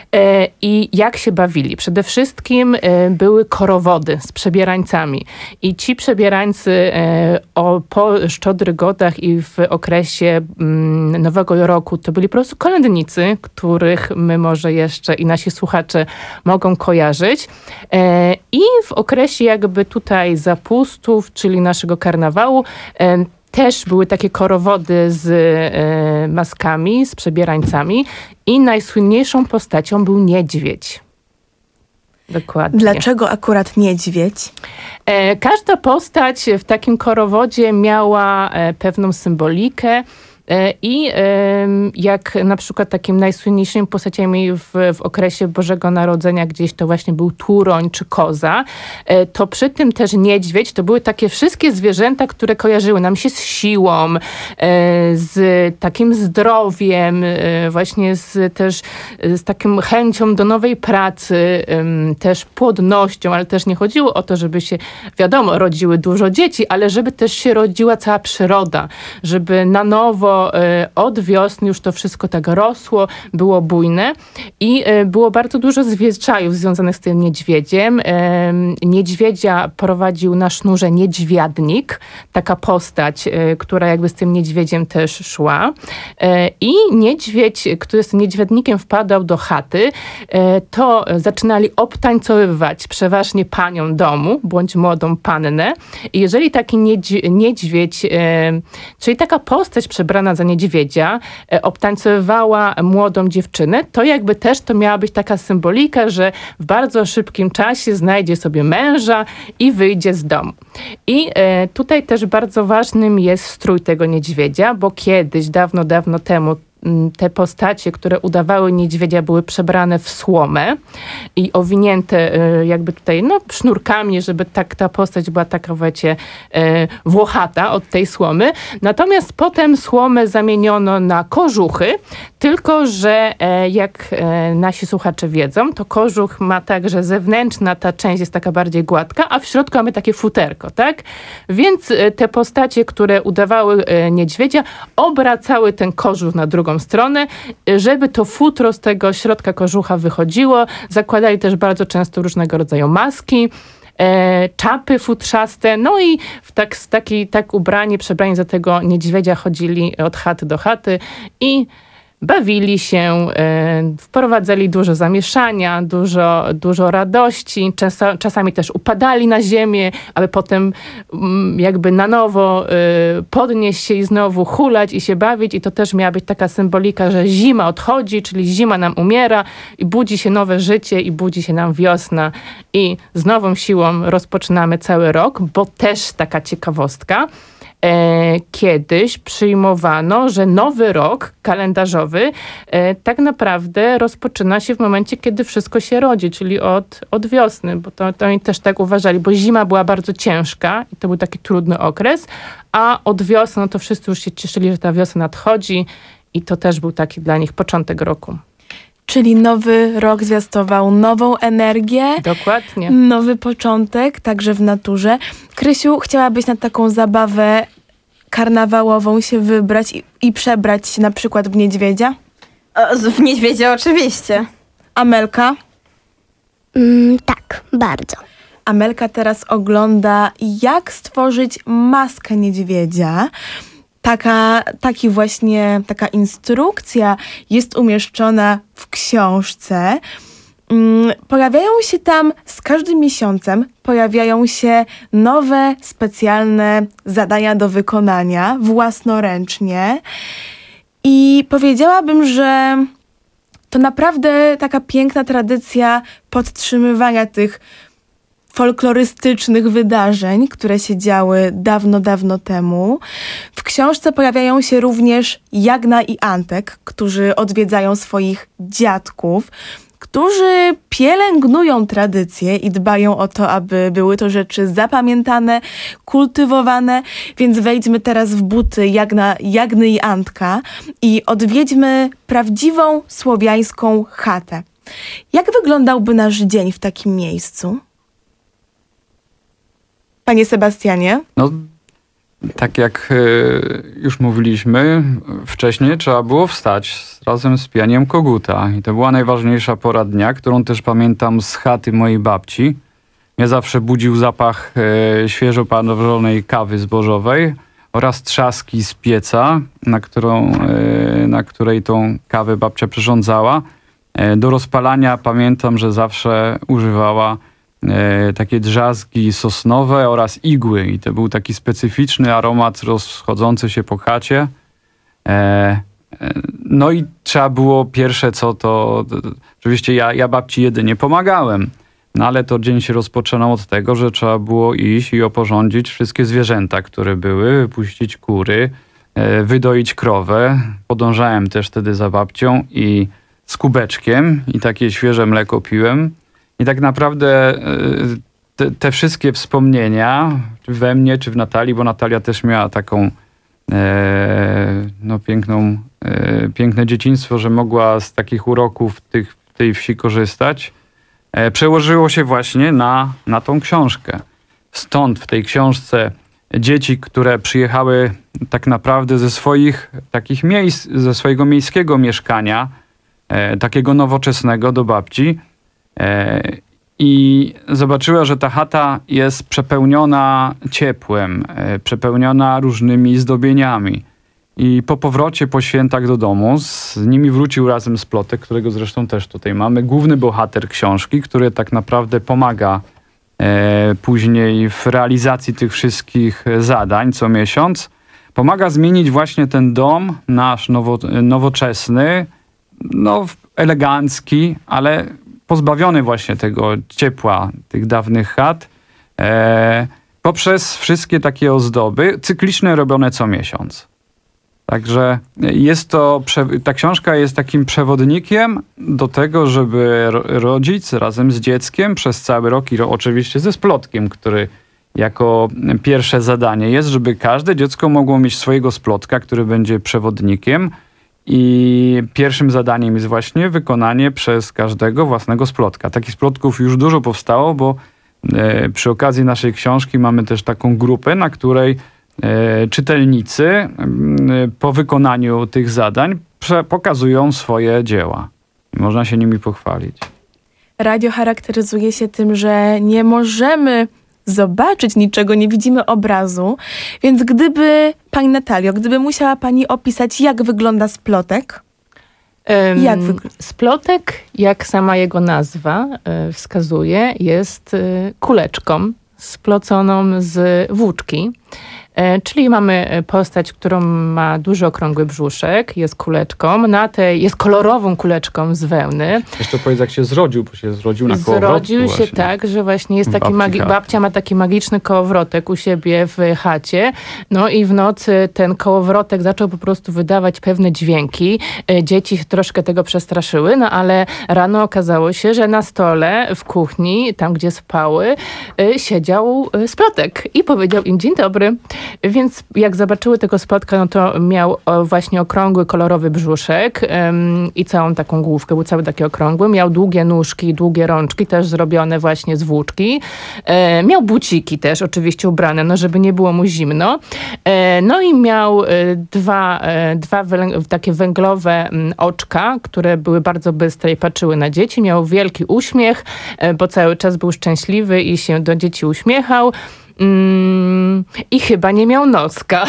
I jak się bawili? Przede wszystkim były korowody z przebierańcami. I ci przebierańcy o, po szczodrych godach i w okresie Nowego Roku to byli po prostu kolędnicy, których my może jeszcze i nasi słuchacze mogą kojarzyć. I w okresie jakby tutaj zapustów, czyli naszego karnawału, też były takie korowody z e, maskami, z przebierańcami i najsłynniejszą postacią był niedźwiedź. Dokładnie. Dlaczego akurat niedźwiedź? E, każda postać w takim korowodzie miała e, pewną symbolikę. I jak na przykład takim najsłynniejszymi postaciami w, w okresie Bożego Narodzenia gdzieś to właśnie był turoń czy koza, to przy tym też niedźwiedź to były takie wszystkie zwierzęta, które kojarzyły nam się z siłą, z takim zdrowiem, właśnie z, też z taką chęcią do nowej pracy, też płodnością, ale też nie chodziło o to, żeby się, wiadomo, rodziły dużo dzieci, ale żeby też się rodziła cała przyroda, żeby na nowo od wiosny już to wszystko tak rosło, było bujne i było bardzo dużo zwyczajów związanych z tym niedźwiedziem. Niedźwiedzia prowadził na sznurze niedźwiadnik, taka postać, która jakby z tym niedźwiedziem też szła. I niedźwiedź, który z tym niedźwiadnikiem wpadał do chaty, to zaczynali obtańcowywać przeważnie panią domu, bądź młodą pannę. I jeżeli taki niedź- niedźwiedź, czyli taka postać przebrana za niedźwiedzia, e, obtańcowywała młodą dziewczynę, to jakby też to miała być taka symbolika, że w bardzo szybkim czasie znajdzie sobie męża i wyjdzie z domu. I e, tutaj też bardzo ważnym jest strój tego niedźwiedzia, bo kiedyś, dawno, dawno temu te postacie, które udawały niedźwiedzia, były przebrane w słomę i owinięte jakby tutaj no, sznurkami, żeby tak ta postać była taka, wiecie, włochata od tej słomy. Natomiast potem słomę zamieniono na kożuchy, tylko że jak nasi słuchacze wiedzą, to kożuch ma tak, że zewnętrzna ta część jest taka bardziej gładka, a w środku mamy takie futerko, tak? Więc te postacie, które udawały niedźwiedzia, obracały ten kożuch na drugą stronę, żeby to futro z tego środka kożucha wychodziło. Zakładali też bardzo często różnego rodzaju maski, e, czapy futrzaste, no i w tak, taki, tak ubrani, przebrani za tego niedźwiedzia chodzili od chaty do chaty i bawili się, e, wprowadzali dużo zamieszania, dużo, dużo radości, czasa, czasami też upadali na ziemię, aby potem m, jakby na nowo e, podnieść się i znowu hulać i się bawić i to też miała być taka symbolika, że zima odchodzi, czyli zima nam umiera i budzi się nowe życie i budzi się nam wiosna i z nową siłą rozpoczynamy cały rok, bo też taka ciekawostka, E, kiedyś przyjmowano, że nowy rok kalendarzowy e, tak naprawdę rozpoczyna się w momencie, kiedy wszystko się rodzi, czyli od, od wiosny, bo to, to oni też tak uważali, bo zima była bardzo ciężka i to był taki trudny okres, a od wiosny no to wszyscy już się cieszyli, że ta wiosna nadchodzi i to też był taki dla nich początek roku. Czyli nowy rok zwiastował nową energię. Dokładnie. Nowy początek, także w naturze. Krysiu, chciałabyś na taką zabawę karnawałową się wybrać i, i przebrać się na przykład w niedźwiedzia? O, w niedźwiedzia oczywiście. Amelka? Mm, tak, bardzo. Amelka teraz ogląda, jak stworzyć maskę niedźwiedzia. Taka, taki właśnie, taka instrukcja jest umieszczona w książce. Mm, pojawiają się tam z każdym miesiącem, pojawiają się nowe, specjalne zadania do wykonania własnoręcznie. I powiedziałabym, że to naprawdę taka piękna tradycja podtrzymywania tych folklorystycznych wydarzeń, które się działy dawno, dawno temu. W książce pojawiają się również Jagna i Antek, którzy odwiedzają swoich dziadków, którzy pielęgnują tradycje i dbają o to, aby były to rzeczy zapamiętane, kultywowane, więc wejdźmy teraz w buty Jagna, Jagny i Antka i odwiedźmy prawdziwą słowiańską chatę. Jak wyglądałby nasz dzień w takim miejscu? Panie Sebastianie? No, tak jak y, już mówiliśmy wcześniej, trzeba było wstać razem z pijaniem koguta. I to była najważniejsza pora dnia, którą też pamiętam z chaty mojej babci. Mnie zawsze budził zapach y, świeżo parzonej kawy zbożowej oraz trzaski z pieca, na, którą, y, na której tą kawę babcia przyrządzała. Y, do rozpalania pamiętam, że zawsze używała E, takie drzazgi sosnowe oraz igły i to był taki specyficzny aromat rozchodzący się po chacie. E, e, no i trzeba było pierwsze co to, to oczywiście ja, ja babci jedynie pomagałem, no ale to dzień się rozpoczynał od tego, że trzeba było iść i oporządzić wszystkie zwierzęta, które były, wypuścić kury, e, wydoić krowę. Podążałem też wtedy za babcią i z kubeczkiem i takie świeże mleko piłem. I tak naprawdę te, te wszystkie wspomnienia we mnie czy w Natalii, bo Natalia też miała taką e, no piękną, e, piękne dzieciństwo, że mogła z takich uroków tych, tej wsi korzystać, e, przełożyło się właśnie na, na tą książkę. Stąd w tej książce dzieci, które przyjechały tak naprawdę ze swoich takich miejsc, ze swojego miejskiego mieszkania, e, takiego nowoczesnego do babci, i zobaczyła, że ta chata jest przepełniona ciepłem, przepełniona różnymi zdobieniami. I po powrocie po świętach do domu z nimi wrócił razem Splotek, którego zresztą też tutaj mamy, główny bohater książki, który tak naprawdę pomaga e, później w realizacji tych wszystkich zadań co miesiąc. Pomaga zmienić właśnie ten dom nasz nowo, nowoczesny, no elegancki, ale pozbawiony właśnie tego ciepła tych dawnych chat, e, poprzez wszystkie takie ozdoby cykliczne robione co miesiąc. Także jest to, ta książka jest takim przewodnikiem do tego, żeby rodzic razem z dzieckiem przez cały rok i oczywiście ze Splotkiem, który jako pierwsze zadanie jest, żeby każde dziecko mogło mieć swojego Splotka, który będzie przewodnikiem. I pierwszym zadaniem jest właśnie wykonanie przez każdego własnego splotka. Takich splotków już dużo powstało, bo e, przy okazji naszej książki mamy też taką grupę, na której e, czytelnicy e, po wykonaniu tych zadań prze- pokazują swoje dzieła. I można się nimi pochwalić. Radio charakteryzuje się tym, że nie możemy zobaczyć niczego, nie widzimy obrazu, więc gdyby, pani Natalio, gdyby musiała pani opisać, jak wygląda splotek? Um, jak wygl- splotek, jak sama jego nazwa y, wskazuje, jest y, kuleczką sploconą z włóczki. E, czyli mamy postać, którą ma duży okrągły brzuszek, jest kuleczką, na tej jest kolorową kuleczką z wełny. Jeszcze powiedz, jak się zrodził, bo się zrodził na kołowrotku. Zrodził się właśnie. tak, że właśnie jest taki Babci magi- chat. babcia ma taki magiczny kołowrotek u siebie w chacie. No i w nocy ten kołowrotek zaczął po prostu wydawać pewne dźwięki. E, Dzieci się troszkę tego przestraszyły, no ale rano okazało się, że na stole w kuchni, tam gdzie spały, e, siedział e, splotek i powiedział im dzień dobry. Więc jak zobaczyły tego splotka, no to miał o, właśnie okrągły, kolorowy brzuszek em, i całą taką główkę, był cały taki okrągły. Miał długie nóżki, długie rączki, też zrobione właśnie z włóczki. E, miał buciki też oczywiście ubrane, no żeby nie było mu zimno. E, no i miał e, dwa, e, dwa węg- takie węglowe m, oczka, które były bardzo bystre i patrzyły na dzieci. Miał wielki uśmiech, e, bo cały czas był szczęśliwy i się do dzieci uśmiechał. Mm, I chyba nie miał noska,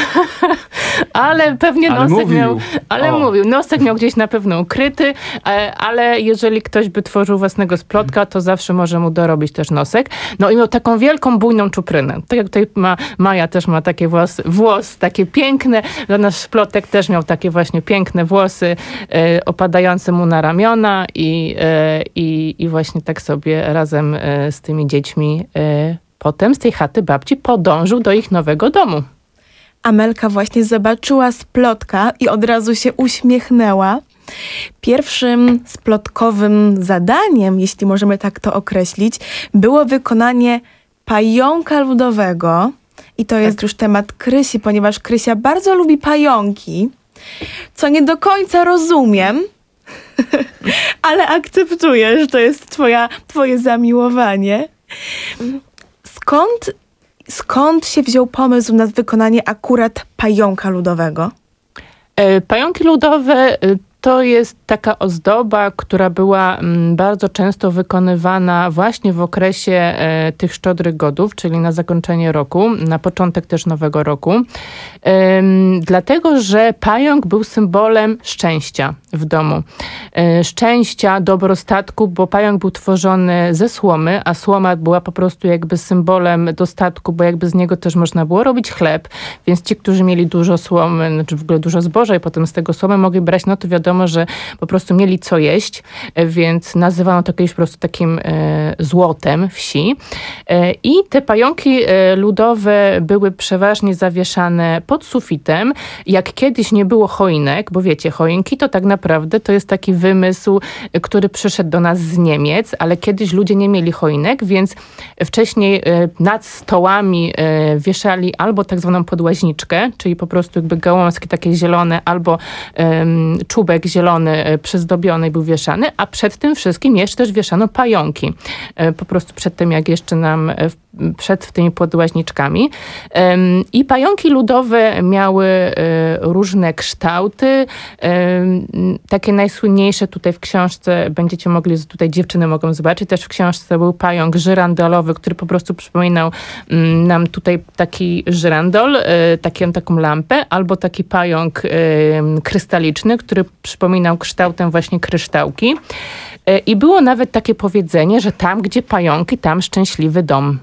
ale pewnie Ale nosek mówił. miał, ale O. mówił, nosek miał gdzieś na pewno ukryty, e, ale jeżeli ktoś by tworzył własnego splotka, to zawsze może mu dorobić też nosek. No i miał taką wielką, bujną czuprynę. Tak jak tutaj ma, Maja też ma takie włosy, włosy takie piękne, to nasz splotek też miał takie właśnie piękne włosy e, opadające mu na ramiona i, e, i, i właśnie tak sobie razem e, z tymi dziećmi e, potem z tej chaty babci podążył do ich nowego domu. Amelka właśnie zobaczyła splotka i od razu się uśmiechnęła. Pierwszym splotkowym zadaniem, jeśli możemy tak to określić, było wykonanie pająka ludowego. I to jest już temat Krysi, ponieważ Krysia bardzo lubi pająki, co nie do końca rozumiem, ale akceptuję, że to jest twoja, twoje zamiłowanie. Skąd, skąd się wziął pomysł na wykonanie akurat pająka ludowego? E, Pająki ludowe e, to jest taka ozdoba, która była mm, bardzo często wykonywana właśnie w okresie e, tych szczodrych godów, czyli na zakończenie roku, na początek też nowego roku. Ym, dlatego, że pająk był symbolem szczęścia w domu. E, szczęścia, dobrostatku, bo pająk był tworzony ze słomy, a słoma była po prostu jakby symbolem dostatku, bo jakby z niego też można było robić chleb, więc ci, którzy mieli dużo słomy, znaczy w ogóle dużo zboża i potem z tego słomy mogli brać, no to wiadomo, że po prostu mieli co jeść, e, więc nazywano to kiedyś po prostu takim e, złotem wsi. E, I te pająki e, ludowe były przeważnie zawieszane pod sufitem. Jak kiedyś nie było choinek, bo wiecie, choinki to tak naprawdę to jest taki wymysł, e, który przyszedł do nas z Niemiec, ale kiedyś ludzie nie mieli choinek, więc wcześniej e, nad stołami e, wieszali albo tak zwaną podłaźniczkę, czyli po prostu jakby gałązki takie zielone, albo em, czubek zielony e, przyzdobiony był wieszany, a przed tym wszystkim jeszcze też wieszano pająki. E, po prostu przed tym, jak jeszcze nam e, w- przed tymi podłaźniczkami. Em, I pająki ludowe miały e, różne kształty. Em, Takie najsłynniejsze tutaj w książce będziecie mogli, tutaj dziewczyny mogą zobaczyć, też w książce był pająk żyrandolowy, który po prostu przypominał mm, nam tutaj taki żyrandol, e, taką, taką lampę, albo taki pająk e, krystaliczny, który przypominał kształtem właśnie kryształki. E, I było nawet takie powiedzenie, że tam, gdzie pająki, tam szczęśliwy dom.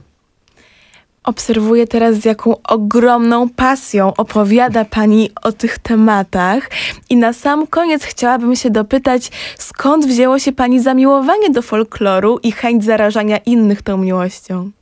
Obserwuję teraz, z jaką ogromną pasją opowiada pani o tych tematach. I na sam koniec chciałabym się dopytać, skąd wzięło się pani zamiłowanie do folkloru i chęć zarażania innych tą miłością?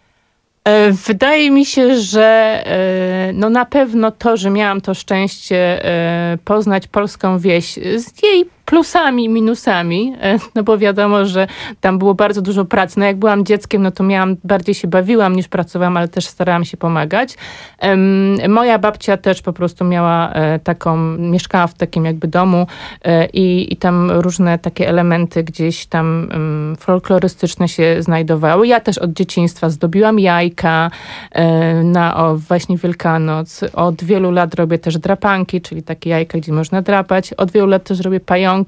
E, Wydaje mi się, że e, no na pewno to, że miałam to szczęście e, poznać polską wieś z jej plusami i minusami, e, no bo wiadomo, że tam było bardzo dużo pracy. No jak byłam dzieckiem, no to miałam, bardziej się bawiłam niż pracowałam, ale też starałam się pomagać. Em, Moja babcia też po prostu miała e, taką, mieszkała w takim jakby domu e, i, i tam różne takie elementy gdzieś tam em, folklorystyczne się znajdowały. Ja też od dzieciństwa zdobiłam jajka e, na o, właśnie Wielkanoc. Od wielu lat robię też drapanki, czyli takie jajka, gdzie można drapać. Od wielu lat też robię pająki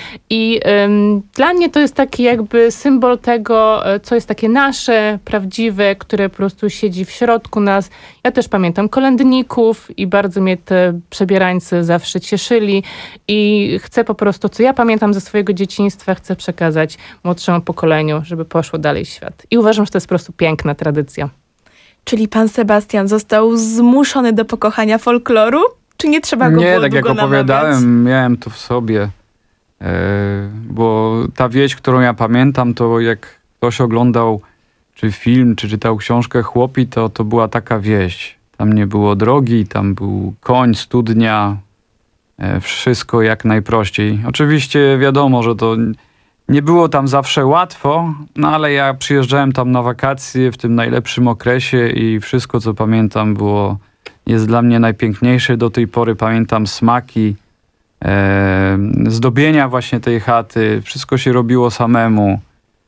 i ym, dla mnie to jest taki jakby symbol tego, e, co jest takie nasze, prawdziwe, które po prostu siedzi w środku nas. Ja też pamiętam kolędników i bardzo mnie te przebierańcy zawsze cieszyli i chcę po prostu, co ja pamiętam ze swojego dzieciństwa, chcę przekazać młodszemu pokoleniu, żeby poszło dalej w świat. I uważam, że to jest po prostu piękna tradycja. Czyli pan Sebastian został zmuszony do pokochania folkloru? Czy nie trzeba go Nie, było tak jak długo opowiadałem, namawiać? miałem to w sobie. E, bo ta wieś, którą ja pamiętam, to jak ktoś oglądał czy film, czy czytał książkę Chłopi, to to była taka wieś. Tam nie było drogi, tam był koń, studnia, e, wszystko jak najprościej. Oczywiście wiadomo, że to nie było tam zawsze łatwo, no ale ja przyjeżdżałem tam na wakacje w tym najlepszym okresie i wszystko, co pamiętam, było, jest dla mnie najpiękniejsze. Do tej pory pamiętam smaki, e, zdobienia właśnie tej chaty. Wszystko się robiło samemu.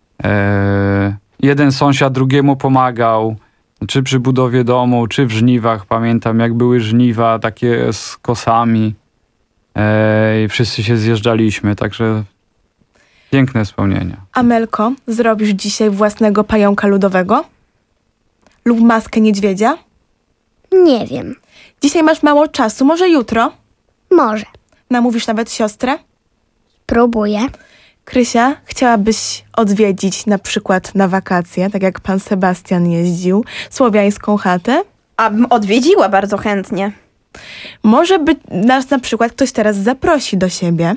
E, jeden sąsiad drugiemu pomagał, czy przy budowie domu, czy w żniwach. Pamiętam, jak były żniwa takie z kosami e, i wszyscy się zjeżdżaliśmy, także piękne wspomnienia. Amelko, zrobisz dzisiaj własnego pająka ludowego? Lub maskę niedźwiedzia? Nie wiem. Dzisiaj masz mało czasu, może jutro? Może. Namówisz nawet siostrę? Próbuję. Krysia, chciałabyś odwiedzić na przykład na wakacje, tak jak pan Sebastian jeździł, słowiańską chatę? Abym odwiedziła bardzo chętnie. Może by nas na przykład ktoś teraz zaprosi do siebie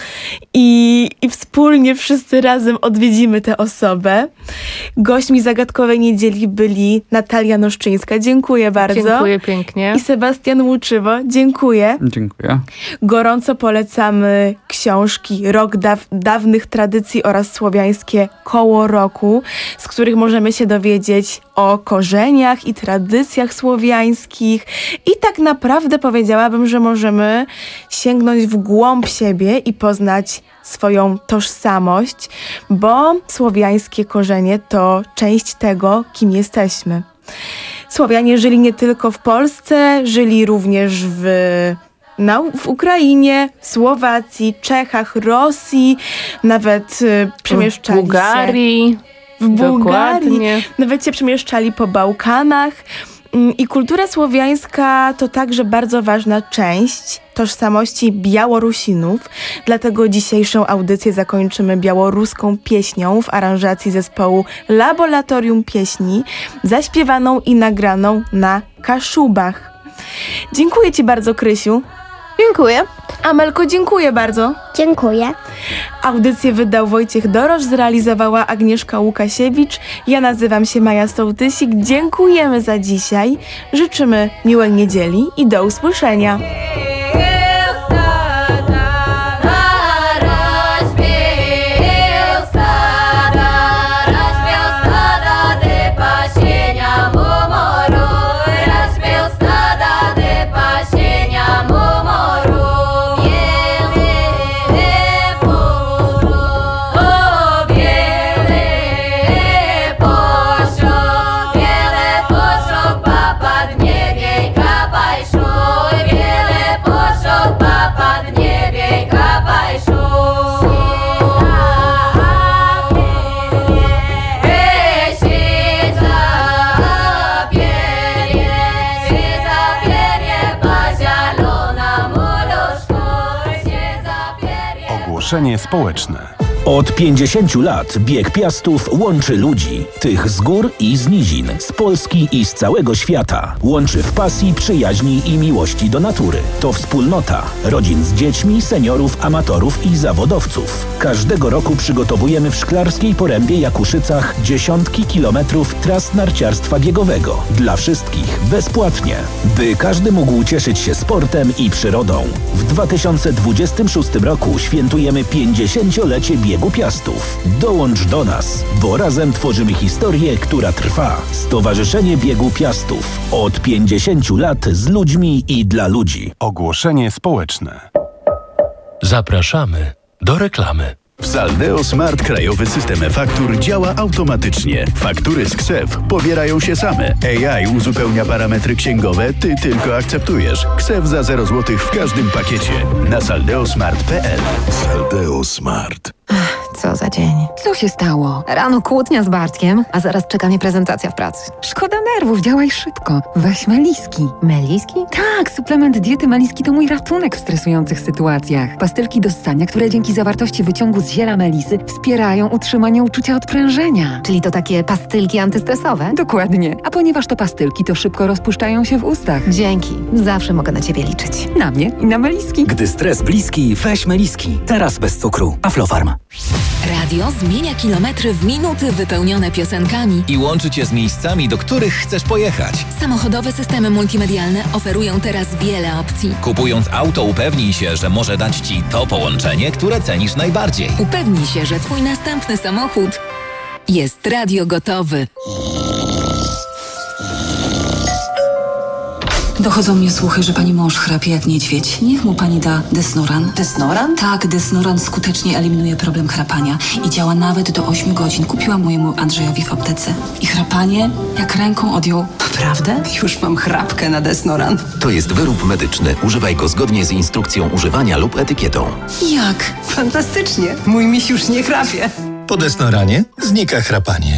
i, i wspólnie wszyscy razem odwiedzimy tę osobę. Gośćmi zagadkowej niedzieli byli Natalia Noszczyńska, dziękuję bardzo. Dziękuję pięknie. I Sebastian Łuczywo, dziękuję. Dziękuję. Gorąco polecamy książki Rok daw- dawnych tradycji oraz słowiańskie Koło roku, z których możemy się dowiedzieć o korzeniach i tradycjach słowiańskich. I tak naprawdę powiedziałabym, że możemy sięgnąć w głąb siebie i poznać swoją tożsamość, bo słowiańskie korzenie to część tego, kim jesteśmy. Słowianie żyli nie tylko w Polsce, żyli również w, na, w Ukrainie, Słowacji, Czechach, Rosji, nawet y, przemieszczali w Bułgarii, się w Bułgarii, dokładnie. nawet się przemieszczali po Bałkanach. I kultura słowiańska to także bardzo ważna część tożsamości Białorusinów, dlatego dzisiejszą audycję zakończymy białoruską pieśnią w aranżacji zespołu Laboratorium Pieśni, zaśpiewaną i nagraną na Kaszubach. Dziękuję ci bardzo, Krysiu. Dziękuję. Amelko, dziękuję bardzo. Dziękuję. Audycję wydał Wojciech Dorosz, zrealizowała Agnieszka Łukasiewicz. Ja nazywam się Maja Sołtysik. Dziękujemy za dzisiaj. Życzymy miłej niedzieli i do usłyszenia. Ogłoszenie społeczne. Od pięćdziesięciu lat Bieg Piastów łączy ludzi, tych z gór i z nizin, z Polski i z całego świata. Łączy w pasji, przyjaźni i miłości do natury. To wspólnota rodzin z dziećmi, seniorów, amatorów i zawodowców. Każdego roku przygotowujemy w Szklarskiej Porębie Jakuszycach dziesiątki kilometrów tras narciarstwa biegowego. Dla wszystkich bezpłatnie, by każdy mógł cieszyć się sportem i przyrodą. W dwa tysiące dwudziestym szóstym roku świętujemy pięćdziesięciolecie Biegu Piastów. Dołącz do nas, bo razem tworzymy historię, która trwa. Stowarzyszenie Biegu Piastów. Od pięćdziesięciu lat z ludźmi i dla ludzi. Ogłoszenie społeczne. Zapraszamy do reklamy. W Saldeo Smart krajowy system e-faktur działa automatycznie. Faktury z KSEF pobierają się same. A I uzupełnia parametry księgowe, ty tylko akceptujesz. KSEF za zero złotych w każdym pakiecie. Na saldeo smart kropka p l. Saldeo Smart. Co za dzień. Co się stało? Rano kłótnia z Bartkiem, a zaraz czeka mnie prezentacja w pracy. Szkoda nerwów, działaj szybko. Weź Meliski. Meliski? Tak, suplement diety Meliski to mój ratunek w stresujących sytuacjach. Pastylki do ssania, które dzięki zawartości wyciągu z ziela melisy wspierają utrzymanie uczucia odprężenia. Czyli to takie pastylki antystresowe? Dokładnie. A ponieważ to pastylki, to szybko rozpuszczają się w ustach. Dzięki. Zawsze mogę na ciebie liczyć. Na mnie i na Meliski. Gdy stres bliski, weź Meliski. Teraz bez cukru. Aflofarm. Radio zmienia kilometry w minuty wypełnione piosenkami i łączy cię z miejscami, do których chcesz pojechać. Samochodowe systemy multimedialne oferują teraz wiele opcji. Kupując auto, upewnij się, że może dać ci to połączenie, które cenisz najbardziej. Upewnij się, że twój następny samochód jest radio gotowy. Dochodzą mnie słuchy, że pani mąż chrapie jak niedźwiedź. Niech mu pani da Desnoran. Desnoran? Tak, Desnoran skutecznie eliminuje problem chrapania i działa nawet do ośmiu godzin. Kupiłam mojemu Andrzejowi w aptece. I chrapanie jak ręką odjął. Naprawdę? Już mam chrapkę na Desnoran. To jest wyrób medyczny. Używaj go zgodnie z instrukcją używania lub etykietą. Jak? Fantastycznie. Mój miś już nie chrapie. Po Desnoranie znika chrapanie.